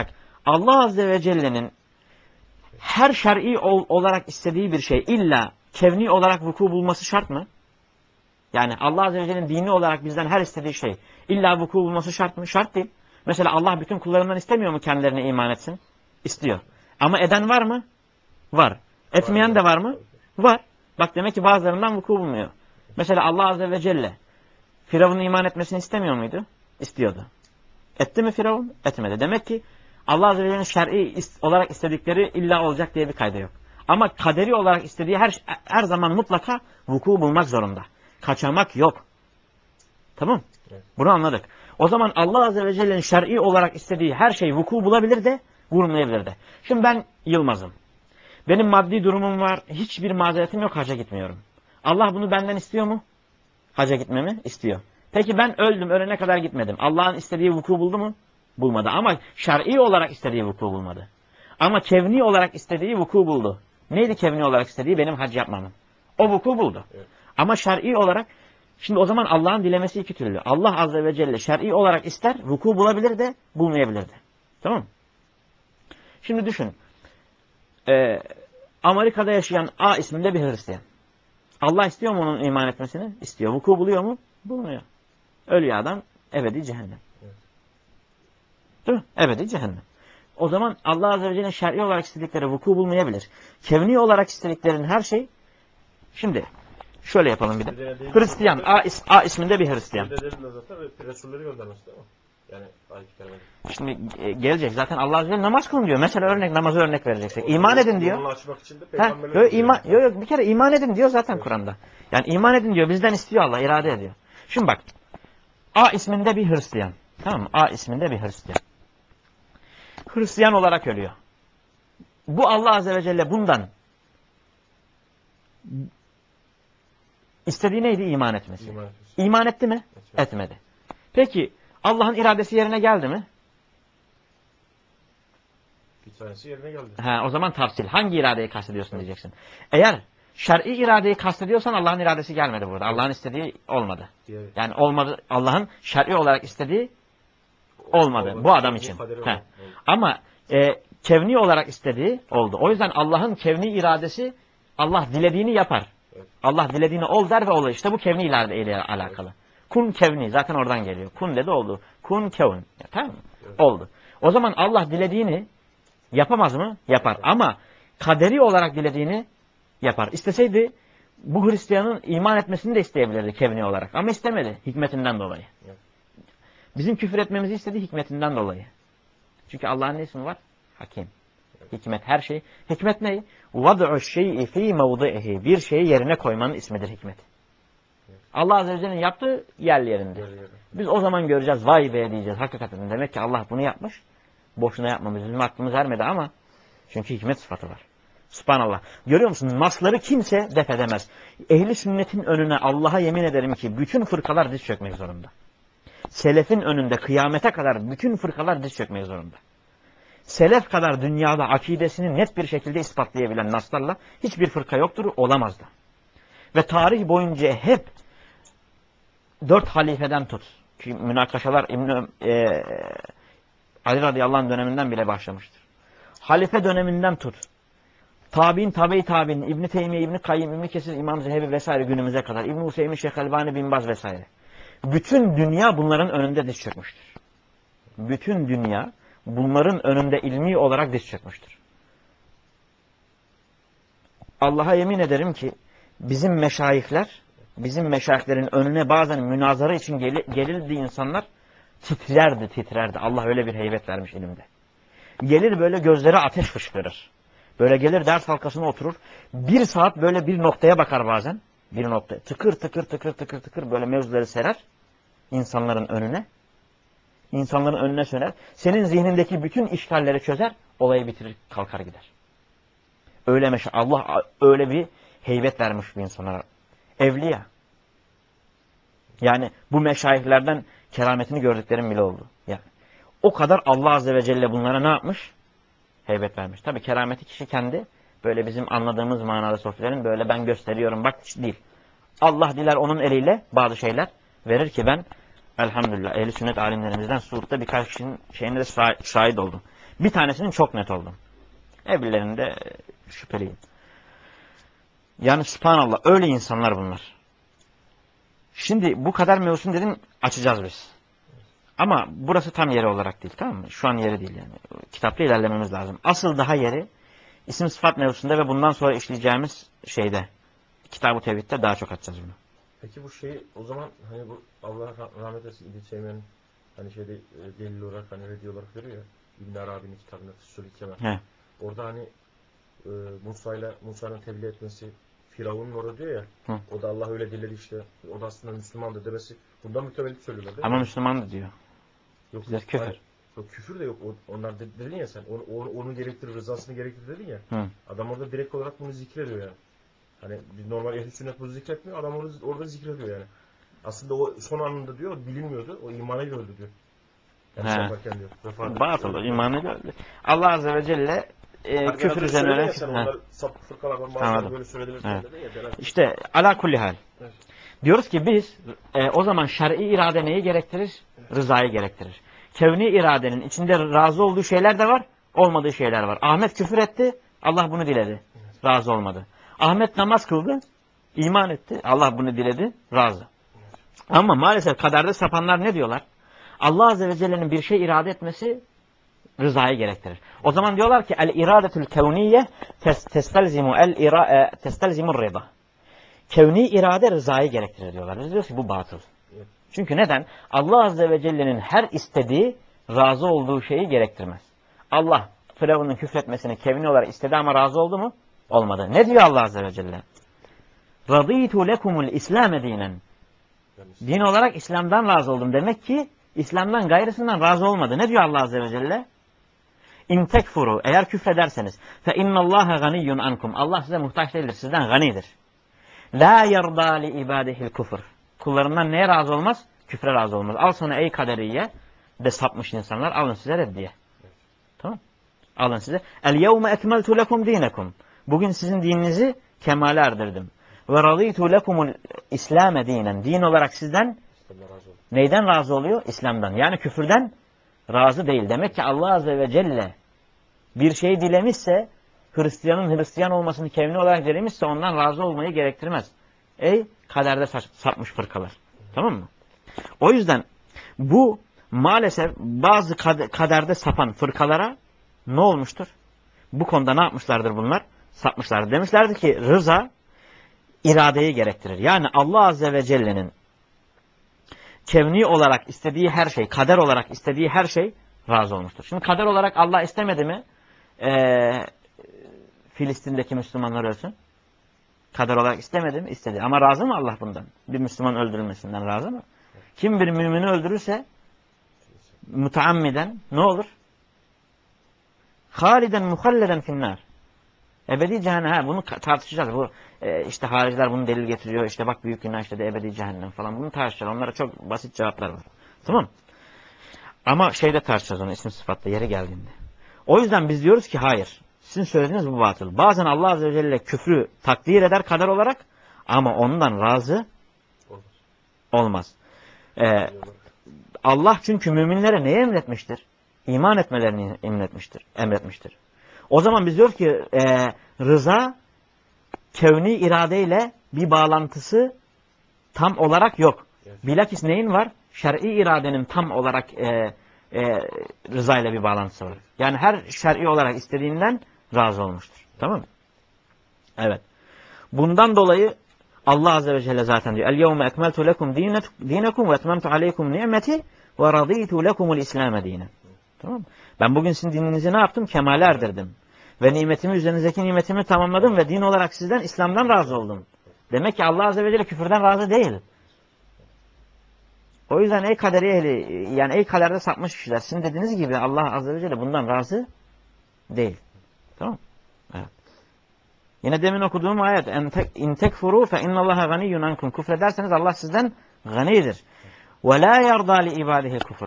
Allah Azze ve Celle'nin her şer'i ol, olarak istediği bir şey illa kevni olarak vuku bulması şart mı? Yani Allah Azze ve Celle'nin dini olarak bizden her istediği şey illa vuku bulması şart mı? Şart değil. Mesela Allah bütün kullarından istemiyor mu kendilerine iman etsin? İstiyor. Ama eden var mı? Var. Etmeyen de var mı? Var. Bak demek ki bazılarından vuku bulmuyor. Mesela Allah Azze ve Celle Firavun'un iman etmesini istemiyor muydu? İstiyordu. Etti mi Firavun? Etmedi. Demek ki Allah Azze ve Celle'nin şer'i olarak istedikleri illa olacak diye bir kaydı yok. Ama kaderi olarak istediği her her zaman mutlaka vuku bulmak zorunda. Kaçamak yok. Tamam? Evet. Bunu anladık. O zaman Allah Azze ve Celle'nin şer'i olarak istediği her şey vuku bulabilir de vurmayabilir de. Şimdi ben Yılmaz'ım. Benim maddi durumum var. Hiçbir mazeretim yok. Hacca gitmiyorum. Allah bunu benden istiyor mu? Hacca gitmemi istiyor. Peki ben öldüm. Ölene kadar gitmedim. Allah'ın istediği vuku buldu mu? Bulmadı. Ama şer'i olarak istediği vuku bulmadı. Ama kevni olarak istediği vuku buldu. Neydi kevni olarak istediği? Benim hac yapmamın. O vuku buldu. Evet. Ama şer'i olarak, şimdi o zaman Allah'ın dilemesi iki türlü. Allah Azze ve Celle şer'i olarak ister, vuku bulabilir de bulmayabilir de. Tamam mı? Şimdi düşün. Ee, Amerika'da yaşayan A isminde bir Hristiyan. Allah istiyor mu onun iman etmesini? İstiyor. Vuku buluyor mu? Bulmuyor. Ölüyor adam, ebedi cehennem. Evet. Değil mi? Ebedi cehennem. O zaman Allah Azze ve Celle'nin şer'i olarak istedikleri vuku bulmayabilir. Kevni olarak istediklerin her şey, şimdi şöyle yapalım bir de. Hristiyan, A, is, A isminde bir Hristiyan. Yani şimdi e, gelecek. Zaten Allah Azze ve Celle namaz kılın diyor. Mesela örnek, namazı örnek vereceksin. İman edin diyor. Ha, yok, iman, yok, yok, bir kere iman edin diyor zaten evet. Kur'an'da. Yani iman edin diyor. Bizden istiyor Allah, irade ediyor. Şimdi bak. A isminde bir Hristiyan. Tamam mı? A isminde bir Hristiyan. Hristiyan olarak ölüyor. Bu Allah Azze ve Celle bundan istediği neydi? İman etmesi. İman, İman etti mi? Etmedi. Etmedi. Peki Allah'ın iradesi yerine geldi mi? Bir tanesi yerine geldi. Ha, o zaman tafsil. Hangi iradeyi kastediyorsun evet. diyeceksin. Eğer şer'i iradeyi kastediyorsan Allah'ın iradesi gelmedi burada. Allah'ın istediği olmadı. Evet. Yani olmadı. Allah'ın şer'i olarak istediği olmadı. olmadı. Bu adam için. Ha. Ama e, kevni olarak istediği oldu. O yüzden Allah'ın kevni iradesi Allah dilediğini yapar. Evet. Allah dilediğini ol der ve olur. İşte bu kevni irade ile alakalı. Evet. Kun kevni zaten oradan geliyor. Kun dedi oldu. Kun kevn. Tamam mı? Evet. Oldu. O zaman Allah dilediğini yapamaz mı? Yapar. Evet. Ama kaderi olarak dilediğini yapar. İsteseydi bu Hristiyanın iman etmesini de isteyebilirdi kevni olarak. Ama istemedi. Hikmetinden dolayı. Evet. Bizim küfür etmemizi istedi hikmetinden dolayı. Çünkü Allah'ın ne ismi var? Hakim. Evet. Hikmet her şey. Hikmet ne? وَضْعُ الشَّيْءِ ف۪ي مَوْضِعِهِ Bir şeyi yerine koymanın ismidir hikmet. Allah Azze ve Celle'nin yaptığı yerli yerinde. Biz o zaman göreceğiz. Vay be diyeceğiz. Hakikaten demek ki Allah bunu yapmış. Boşuna yapmamış. Bizim aklımız ermedi ama çünkü hikmet sıfatı var. Subhanallah. Görüyor musun? Nasları kimse def edemez. Ehli sünnetin önüne Allah'a yemin ederim ki bütün fırkalar diz çökmek zorunda. Selefin önünde kıyamete kadar bütün fırkalar diz çökmek zorunda. Selef kadar dünyada akidesini net bir şekilde ispatlayabilen naslarla hiçbir fırka yoktur, olamaz da. Ve tarih boyunca hep dört halifeden tut. Ki münakaşalar İbn e, Ali radıyallahu anh döneminden bile başlamıştır. Halife döneminden tut. Tabi'in, tabi-i tabi'in, İbn-i Teymiye, İbn-i Kayyim, İbn-i Kesir, İmam Zehebi vesaire günümüze kadar. İbn-i Hüseyin, Şeyh Elbani, Bin Baz vesaire. Bütün dünya bunların önünde diz çökmüştür. Bütün dünya bunların önünde ilmi olarak diz çökmüştür. Allah'a yemin ederim ki bizim meşayihler, bizim meşayihlerin önüne bazen münazara için gel gelirdi insanlar, titrerdi, titrerdi. Allah öyle bir heybet vermiş ilimde. Gelir böyle gözleri ateş fışkırır. Böyle gelir ders halkasına oturur. Bir saat böyle bir noktaya bakar bazen. Bir noktaya. Tıkır tıkır tıkır tıkır tıkır böyle mevzuları serer. İnsanların önüne. İnsanların önüne söner. Senin zihnindeki bütün işgalleri çözer. Olayı bitirir kalkar gider. Öyle meşa Allah öyle bir heybet vermiş bir insana. Evliya. Yani bu meşayihlerden kerametini gördüklerim bile oldu. Yani o kadar Allah Azze ve Celle bunlara ne yapmış? Heybet vermiş. Tabi kerameti kişi kendi böyle bizim anladığımız manada sofilerin böyle ben gösteriyorum bak değil. Allah diler onun eliyle bazı şeyler verir ki ben elhamdülillah ehli sünnet alimlerimizden Suud'da birkaç kişinin şeyine de şahit oldum. Bir tanesinin çok net oldum. Öbürlerinde şüpheliyim. Yani subhanallah öyle insanlar bunlar. Şimdi bu kadar mevzusunu dedim açacağız biz. Ama burası tam yeri olarak değil, tamam mı? Şu an yeri değil yani. Kitapta ilerlememiz lazım. Asıl daha yeri isim sıfat mevzusunda ve bundan sonra işleyeceğimiz şeyde. Kitab-ı Tevhid'de daha çok açacağız bunu. Peki bu şey o zaman hani bu Allah rahmet eylesin İbn Teymiye'nin hani şeyde e, delil olarak hani reddi olarak veriyor ya İbn Arabi'nin kitabında Füsul Kemal. Orada hani e, Musa'yla Musa'nın tebliğ etmesi Firavun'un orada diyor ya. Hı. O da Allah öyle diledi işte. O da aslında Müslümandı demesi. Bundan mütevellit söylüyorlar değil Ama mi? Müslümandı diyor. Yok, Bizler küfür. Hayır, yok küfür de yok. O, onlar de, dedin ya sen. Onu, onu, onu gerektirir, rızasını gerektirir dedin ya. Hı. Adam orada direkt olarak bunu zikrediyor yani. Hani bir normal ehl-i sünnet bunu zikretmiyor. Adam orada, orada zikrediyor yani. Aslında o son anında diyor bilinmiyordu. O imana gördü diyor. Yani şey yaparken diyor. Batıl imanı gördü. Allah Azze ve Celle e, küfür üzerine öğren. Sen onlar sapık fırkalar var. Bazıları böyle söylediler. Evet. Ya, işte ala kulli hal. Evet. Diyoruz ki biz e, o zaman şer'i irade neyi gerektirir? Rızayı gerektirir. Kevni iradenin içinde razı olduğu şeyler de var, olmadığı şeyler var. Ahmet küfür etti, Allah bunu diledi. Razı olmadı. Ahmet namaz kıldı, iman etti, Allah bunu diledi, razı. Ama maalesef kaderde sapanlar ne diyorlar? Allah Azze ve Celle'nin bir şey irade etmesi rızayı gerektirir. O zaman diyorlar ki el iradetül kevniye testelzimu el ira testelzimu rıza. Kevni irade rızayı gerektirir diyorlar. Biz diyoruz ki bu batıl. Çünkü neden? Allah Azze ve Celle'nin her istediği razı olduğu şeyi gerektirmez. Allah Firavun'un küfretmesini kevni olarak istedi ama razı oldu mu? Olmadı. Ne diyor Allah Azze ve Celle? Raditu lekumul İslam dinen. Din olarak İslam'dan razı oldum. Demek ki İslam'dan gayrısından razı olmadı. Ne diyor Allah Azze ve Celle? İn tekfuru, eğer küfrederseniz fe innallâhe ganiyyun ankum. Allah size muhtaç değildir, sizden ganidir. La yerda li ibadihil kufur. Kullarından neye razı olmaz? Küfre razı olmaz. Al sana ey kaderiye de sapmış insanlar, alın size reddiye. Tamam. Alın size. El yevme ekmeltu lekum dinekum. Bugün sizin dininizi kemale erdirdim. Ve raditu lekumul İslam dinen. Din olarak sizden neyden razı oluyor? İslam'dan. Yani küfürden razı değil. Demek ki Allah Azze ve Celle bir şey dilemişse, Hristiyanın Hristiyan olmasını kevni olarak dilemişse ondan razı olmayı gerektirmez. Ey kaderde sapmış fırkalar. Tamam mı? O yüzden bu maalesef bazı kaderde sapan fırkalara ne olmuştur? Bu konuda ne yapmışlardır bunlar? Sapmışlardır. Demişlerdi ki rıza iradeyi gerektirir. Yani Allah Azze ve Celle'nin kevni olarak istediği her şey, kader olarak istediği her şey razı olmuştur. Şimdi kader olarak Allah istemedi mi? Ee, Filistin'deki Müslümanlar ölsün. Kader olarak istemedi mi? İstedi. Ama razı mı Allah bundan? Bir Müslüman öldürülmesinden razı mı? Kim bir mümini öldürürse müteammiden ne olur? Haliden muhalleden finnar. Ebedi cehennem. Bunu tartışacağız. Bu e, işte hariciler bunu delil getiriyor. İşte bak büyük günah işte de ebedi cehennem falan. Bunu tartışacağız. Onlara çok basit cevaplar var. Tamam. Ama şeyde tartışacağız onu isim sıfatla yeri geldiğinde. O yüzden biz diyoruz ki hayır. Sizin söylediğiniz bu batıl. Bazen Allah Azze ve Celle küfrü takdir eder kader olarak ama ondan razı olmaz. Ee, Allah çünkü müminlere neye emretmiştir? İman etmelerini emretmiştir. emretmiştir. O zaman biz diyoruz ki e, rıza kevni iradeyle bir bağlantısı tam olarak yok. Bilakis neyin var? Şer'i iradenin tam olarak e, e, rıza ile bir bağlantısı var. Yani her şer'i olarak istediğinden razı olmuştur. Tamam mı? Evet. Bundan dolayı Allah Azze ve Celle zaten diyor. El-yevme ekmeltu lekum dinekum ve etmemtu aleykum ni'meti ve raditu lekumul İslam dinen. Tamam mı? Ben bugün sizin dininizi ne yaptım? Kemale erdirdim. Ve nimetimi, üzerinizdeki nimetimi tamamladım ve din olarak sizden İslam'dan razı oldum. Demek ki Allah Azze ve Celle küfürden razı değil. O yüzden ey kaderi ehli, yani ey kaderde sapmış kişiler, sizin dediğiniz gibi Allah Azze ve Celle bundan razı değil. Tamam mı? Evet. Yine demin okuduğum ayet in tekfuru fe innallaha ganiyyun ankum. Küfrederseniz Allah sizden ganidir. Ve la yerda li ibadihi kufur.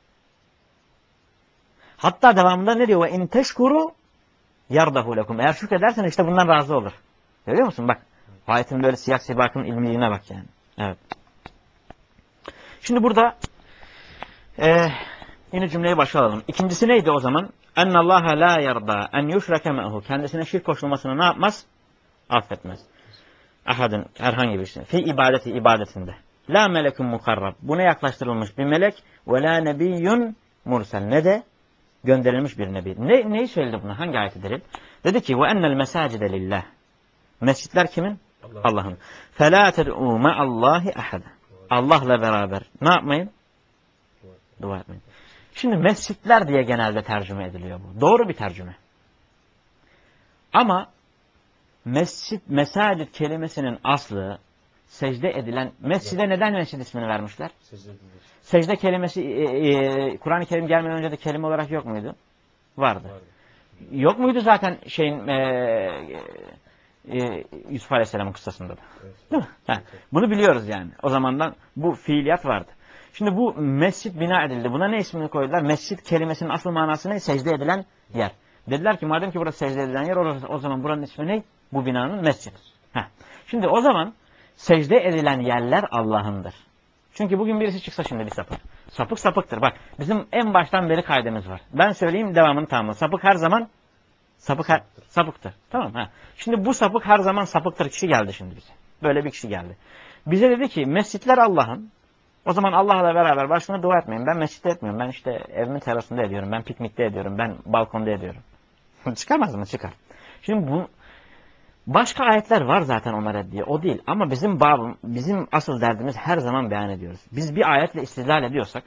Hatta devamında ne diyor? Ve in teşkuru yerdahu lekum. Eğer şükrederseniz işte bundan razı olur. Görüyor musun? Bak. Ayetin böyle siyah sibakın ilmiliğine bak yani. Evet. Şimdi burada e, yine cümleyi başa alalım. İkincisi neydi o zaman? Ennallaha la yerda en yushrake me'hu. Kendisine şirk koşulmasını ne yapmaz? Affetmez. Ahadın herhangi bir şey. Fi ibadeti ibadetinde. La melekun mukarrab. Buna yaklaştırılmış bir melek ve la nebiyyun mursel. Ne de gönderilmiş bir nebi. Ne, neyi söyledi buna? Hangi ayeti delil? Dedi ki ve ennel mesacide lillah. Mescitler kimin? Allah'ın. Felâ ted'û me'allâhi ahada. Allah'la beraber ne yapmayın? Dua etmeyin. Şimdi mescitler diye genelde tercüme ediliyor bu. Doğru bir tercüme. Ama mescit, mesacit kelimesinin aslı secde edilen, mescide neden mescid ismini vermişler? Secde, secde kelimesi e, e, Kur'an-ı Kerim gelmeden önce de kelime olarak yok muydu? Vardı. Vardı. Yok muydu zaten şeyin e, e, Yusuf Aleyhisselam'ın kıssasında da? Evet. Değil mi? Ha, bunu biliyoruz yani. O zamandan bu fiiliyat vardı. Şimdi bu mescit bina edildi. Buna ne ismini koydular? Mescit kelimesinin asıl manası ne? Secde edilen yer. Dediler ki madem ki burası secde edilen yer, orası, o zaman buranın ismi ne? Bu binanın mescid. Heh. Şimdi o zaman secde edilen yerler Allah'ındır. Çünkü bugün birisi çıksa şimdi bir sapık. Sapık sapıktır. Bak bizim en baştan beri kaidemiz var. Ben söyleyeyim devamını tamamla. Sapık her zaman sapık her, sapıktır. Tamam mı? Şimdi bu sapık her zaman sapıktır. Kişi geldi şimdi bize. Böyle bir kişi geldi. Bize dedi ki mescitler Allah'ın. O zaman Allah'la beraber başına dua etmeyin. Ben mescitte etmiyorum. Ben işte evimin terasında ediyorum. Ben piknikte ediyorum. Ben balkonda ediyorum. Çıkamaz mı? Çıkar. Şimdi bu başka ayetler var zaten onlara diye. O değil. Ama bizim babım, bizim asıl derdimiz her zaman beyan ediyoruz. Biz bir ayetle istidlal ediyorsak,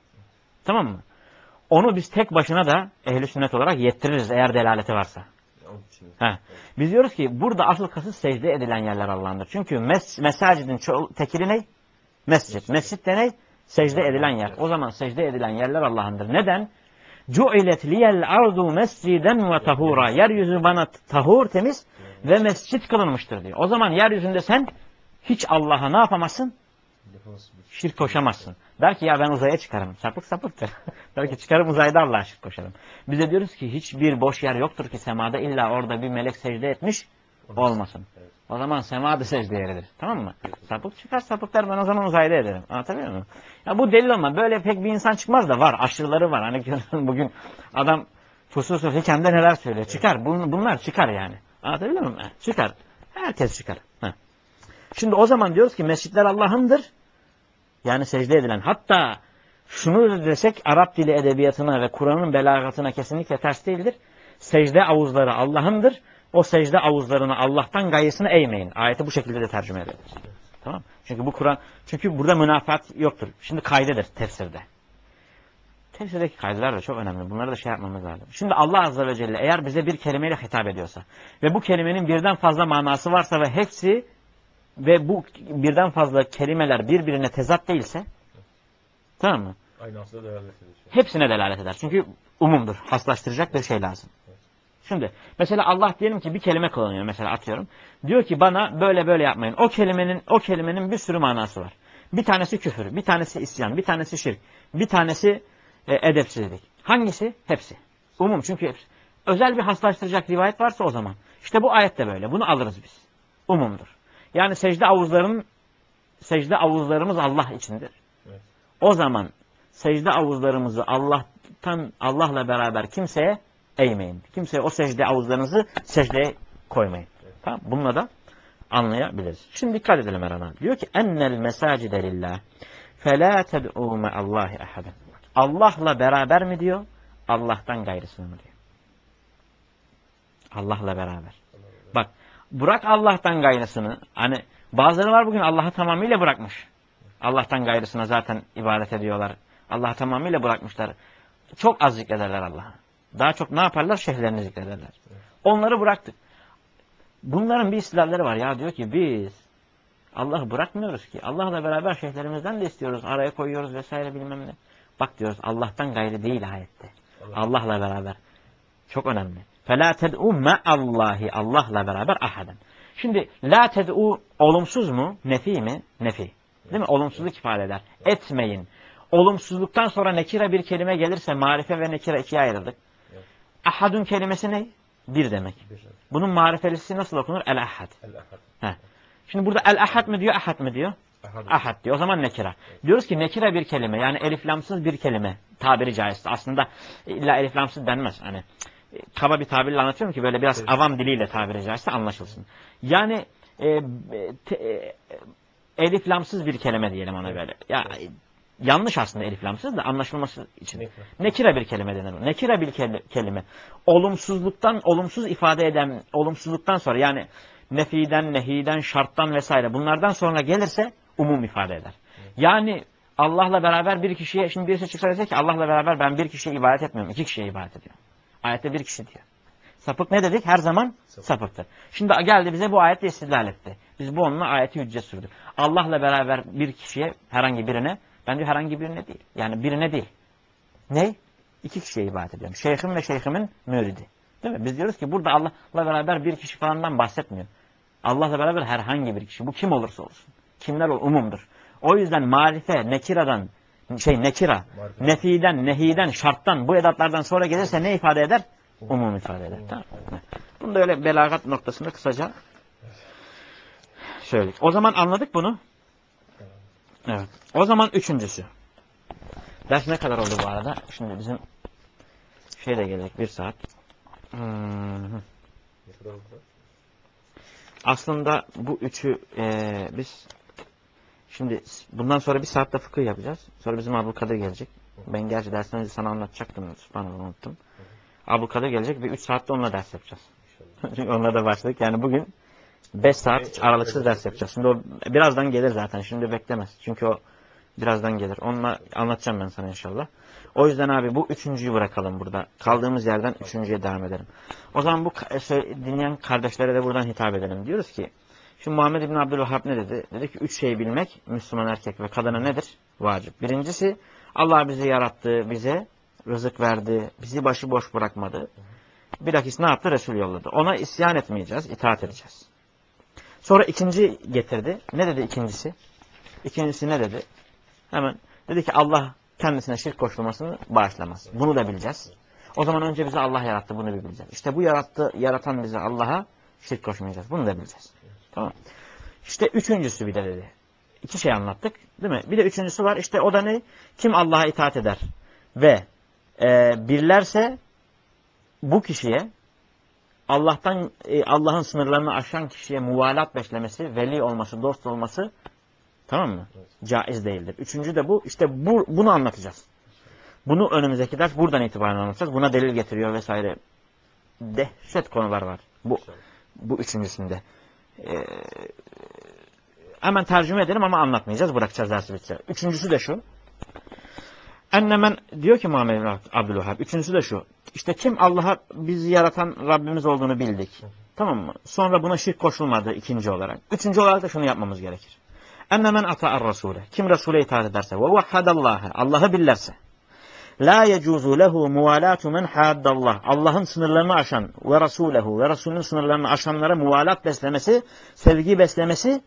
tamam mı? Onu biz tek başına da ehl-i sünnet olarak yettiririz eğer delaleti varsa. Heh. Biz diyoruz ki burada asıl kasıt secde edilen yerler Allah'ındır. Çünkü mes mesacidin tekili ne? Mescid. Mescid de ne? Secde edilen yer. O zaman secde edilen yerler Allah'ındır. Neden? Cu'ilet liyel ardu mesciden ve tahura. Yeryüzü bana tahur, temiz ve mescit kılınmıştır diyor. O zaman yeryüzünde sen hiç Allah'a ne yapamazsın? Şirk koşamazsın. Belki ya ben uzaya çıkarım. Sapık sapıktır. Belki çıkarım uzayda Allah'a şirk koşarım. Biz de diyoruz ki hiçbir boş yer yoktur ki semada illa orada bir melek secde etmiş olmasın. O zaman sema da secde yeridir. Tamam mı? Sapık çıkar sapıklar ben o zaman uzayda ederim. Anlatabiliyor muyum? Ya bu delil ama böyle pek bir insan çıkmaz da var. Aşırıları var. Hani bugün adam fusus hikemde neler söylüyor. Çıkar. Bunlar çıkar yani. Anlatabiliyor muyum? Çıkar. Herkes çıkar. Heh. Şimdi o zaman diyoruz ki mescitler Allah'ındır. Yani secde edilen. Hatta şunu desek Arap dili edebiyatına ve Kur'an'ın belagatına kesinlikle ters değildir. Secde avuzları Allah'ındır. O secde avuzlarını Allah'tan gayesine eğmeyin. Ayeti bu şekilde de tercüme edilir. Tamam? Çünkü bu Kur'an, çünkü burada münafat yoktur. Şimdi kaydedir tefsirde. Tefsirdeki kaydeler de çok önemli. Bunları da şey yapmamız lazım. Şimdi Allah Azze ve Celle eğer bize bir kelimeyle hitap ediyorsa ve bu kelimenin birden fazla manası varsa ve hepsi ve bu birden fazla kelimeler birbirine tezat değilse, tamam mı? Aynı aslında delalet eder. Hepsine delalet eder. Çünkü umumdur. Haslaştıracak bir şey lazım. Şimdi mesela Allah diyelim ki bir kelime kullanıyor, mesela atıyorum. Diyor ki bana böyle böyle yapmayın. O kelimenin o kelimenin bir sürü manası var. Bir tanesi küfür, bir tanesi isyan, bir tanesi şirk, bir tanesi e, edepsizlik. Hangisi? Hepsi. Umum çünkü hepsi. Özel bir haslaştıracak rivayet varsa o zaman. İşte bu ayet de böyle. Bunu alırız biz. Umumdur. Yani secde avuzlarının secde avuzlarımız Allah içindir. Evet. O zaman secde avuzlarımızı Allah'tan Allah'la beraber kimseye eğmeyin. Kimseye o secde avuzlarınızı secdeye koymayın. Evet. Tamam? Bununla da anlayabiliriz. Şimdi dikkat edelim Erana. Diyor ki ennel mesacide lillah felâ ted'û me'allâhi ahaden. Allah'la beraber mi diyor? Allah'tan gayrısını mı diyor? Allah'la beraber. Bak bırak Allah'tan gayrısını. Hani bazıları var bugün Allah'ı tamamıyla bırakmış. Allah'tan gayrısına zaten ibadet ediyorlar. Allah'ı tamamıyla bırakmışlar. Çok az zikrederler Allah'ı. Daha çok ne yaparlar? Şeyhlerini zikrederler. Onları bıraktık. Bunların bir istilahları var. Ya diyor ki biz Allah'ı bırakmıyoruz ki. Allah'la beraber şeyhlerimizden de istiyoruz. Araya koyuyoruz vesaire bilmem ne. Bak diyoruz Allah'tan gayrı değil ayette. Allah'la beraber. Çok önemli. فَلَا تَدْعُوا مَا اللّٰهِ Allah'la beraber ahaden. Şimdi la ted'u olumsuz mu? Nefi mi? Nefi. Değil mi? Olumsuzluk ifade eder. Etmeyin. Olumsuzluktan sonra nekire bir kelime gelirse marife ve nekire ikiye ayrıldık. Ahadun kelimesi ne? Bir demek. Bunun marifelisi nasıl okunur? El-ahad. Şimdi burada el-ahad mı diyor, ahad mı diyor? Ahad diyor. O zaman nekira. Evet. Diyoruz ki nekira bir kelime. Yani eliflamsız bir kelime. Tabiri caizse. Aslında illa eliflamsız denmez. Hani kaba bir tabirle anlatıyorum ki böyle biraz evet. avam diliyle tabiri caizse anlaşılsın. Yani e, te, e, eliflamsız bir kelime diyelim ona böyle. Ya evet. Yanlış aslında eliflamsız da anlaşılması için. Nekira, nekira bir kelime denir. Nekira bir kelime. Olumsuzluktan, olumsuz ifade eden, olumsuzluktan sonra yani nefiden, nehiden, şarttan vesaire bunlardan sonra gelirse umum ifade eder. Evet. Yani Allah'la beraber bir kişiye, şimdi birisi çıksa dese ki Allah'la beraber ben bir kişiye ibadet etmiyorum, iki kişiye ibadet ediyorum. Ayette bir kişi diyor. Sapık ne dedik? Her zaman Sapık. sapıktır. Şimdi geldi bize bu ayetle istidlal etti. Biz bu onunla ayeti hüccet sürdük. Allah'la beraber bir kişiye, herhangi birine, ben diyor herhangi birine değil. Yani birine değil. Ne? İki kişiye ibadet ediyorum. Şeyhim ve şeyhimin müridi. Değil mi? Biz diyoruz ki burada Allah'la beraber bir kişi falandan bahsetmiyor. Allah'la beraber herhangi bir kişi. Bu kim olursa olsun. Kimler olur? Umumdur. O yüzden marife, nekiradan, şey nekira, marife. Nefiden, nehiden, şarttan, bu edatlardan sonra gelirse ne ifade eder? Umum ifade eder. Tamam. Bunu da öyle belagat noktasında kısaca söyledik. O zaman anladık bunu. Evet. O zaman üçüncüsü. Ders ne kadar oldu bu arada? Şimdi bizim şey de gelecek bir saat. Hmm. Aslında bu üçü e, biz şimdi bundan sonra bir saatte fıkıh yapacağız. Sonra bizim Abdülkadir gelecek. Ben gerçi dersten önce sana anlatacaktım. Subhanallah unuttum. Abdülkadir gelecek ve üç saatte onunla ders yapacağız. Çünkü onunla da başladık. Yani bugün beş saat hiç aralıksız ders yapacağız. Şimdi o birazdan gelir zaten. Şimdi beklemez. Çünkü o birazdan gelir. Onunla anlatacağım ben sana inşallah. O yüzden abi bu üçüncüyü bırakalım burada. Kaldığımız yerden üçüncüye devam edelim. O zaman bu dinleyen kardeşlere de buradan hitap edelim. Diyoruz ki, şimdi Muhammed İbn Abdülvahhab ne dedi? Dedi ki üç şeyi bilmek Müslüman erkek ve kadına nedir? Vacip. Birincisi Allah bizi yarattı, bize rızık verdi, bizi başıboş bırakmadı. Bilakis ne yaptı? Resul yolladı. Ona isyan etmeyeceğiz, itaat edeceğiz. Sonra ikinci getirdi. Ne dedi ikincisi? İkincisi ne dedi? Hemen dedi ki Allah kendisine şirk koşulmasını bağışlamaz. Bunu da bileceğiz. O zaman önce bizi Allah yarattı, bunu bir bileceğiz. İşte bu yarattı, yaratan bizi Allah'a şirk koşmayacağız. Bunu da bileceğiz. Tamam. İşte üçüncüsü bir de dedi. İki şey anlattık, değil mi? Bir de üçüncüsü var. İşte o da ne? Kim Allah'a itaat eder ve e, birlerse bu kişiye Allah'tan e, Allah'ın sınırlarını aşan kişiye muvalat beslemesi, veli olması, dost olması tamam mı? Evet. Caiz değildir. Üçüncü de bu. İşte bu, bunu anlatacağız. Bunu önümüzdeki ders buradan itibaren anlatacağız. Buna delil getiriyor vesaire. Dehşet konular var. Bu bu üçüncüsünde. Ee, hemen tercüme edelim ama anlatmayacağız. Bırakacağız dersi bitse. Üçüncüsü de şu. Ennemen diyor ki Muhammed bin Abdülvahhab. Üçüncüsü de şu. İşte kim Allah'a bizi yaratan Rabbimiz olduğunu bildik. Tamam mı? Sonra buna şirk koşulmadı ikinci olarak. Üçüncü olarak da şunu yapmamız gerekir. Ennemen ata'ar Rasule. Kim Resul'e itaat ederse ve vahhadallaha. Allah'ı billerse. La yecuzu lehu muvalatu men haddallah. Allah'ın sınırlarını aşan ve Resulehu ve Resul'ün sınırlarını aşanlara muvalat beslemesi, sevgi beslemesi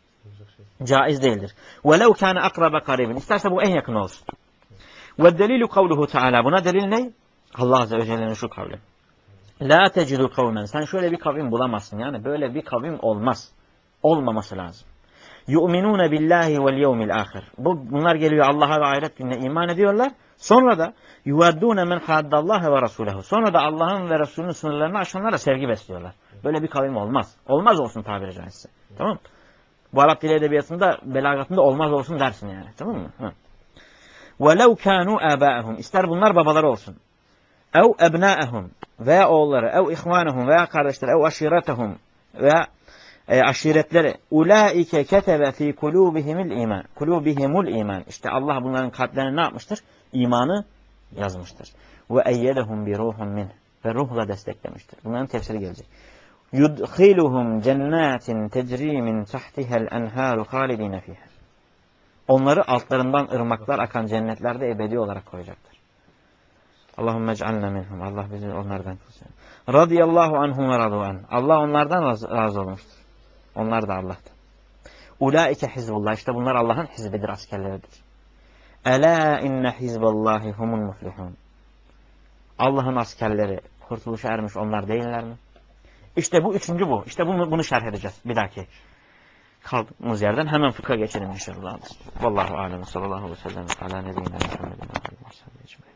caiz değildir. Velev kâne akraba karibin. İsterse bu en yakın olsun. Ve delilu kavluhu Teala. Buna delil ne? Allah Azze ve Celle'nin şu kavli. La tecidu kavmen. Sen şöyle bir kavim bulamazsın. Yani böyle bir kavim olmaz. Olmaması lazım. Yu'minune billahi vel yevmil ahir. Bu, bunlar geliyor Allah'a ve ahiret gününe iman ediyorlar. Sonra da yuvaddune men haddallahi ve rasulehu. Sonra da Allah'ın ve Resulünün sınırlarını aşanlara sevgi besliyorlar. Böyle bir kavim olmaz. Olmaz olsun tabiri caizse. Tamam mı? Bu Arap dili edebiyatında, belagatında olmaz olsun dersin yani. Tamam mı? Hı. وَلَوْ كَانُوا آبَاءَهُمْ. İster bunlar babaları olsun. اَوْ اَبْنَاءَهُمْ veya oğulları, ev ihvanehum veya kardeşleri, ev aşiretehum veya e, aşiretleri. Ulaike ketebe fi kulubihimul iman. Kulubihimul iman. İşte Allah bunların kalplerine ne yapmıştır? İmanı yazmıştır. Ve eyyedehum bi ruhun min. Ve ruhla desteklemiştir. Bunların tefsiri gelecek. Yudkhiluhum cennetin tecri min tahtiha'l enharu halidin fiha. Onları altlarından ırmaklar akan cennetlerde ebedi olarak koyacaktır. Allahümme ec'alna minhum. Allah bizi onlardan kılsın. Radiyallahu anhum ve radu an. Allah onlardan razı, razı olmuştur. Onlar da Allah'tan. Ulaike hizbullah. İşte bunlar Allah'ın hizbidir, askerleridir. Ela inne hizballahi humul muflihun. Allah'ın askerleri kurtuluşa ermiş onlar değiller mi? İşte bu üçüncü bu. İşte bunu, bunu şerh edeceğiz bir dahaki kaldığımız yerden hemen fıkha geçelim inşallah. Vallahu alem sallallahu aleyhi ve sellem ala nebiyyina Muhammedin ve aleyhi ve sellem ecmaîn.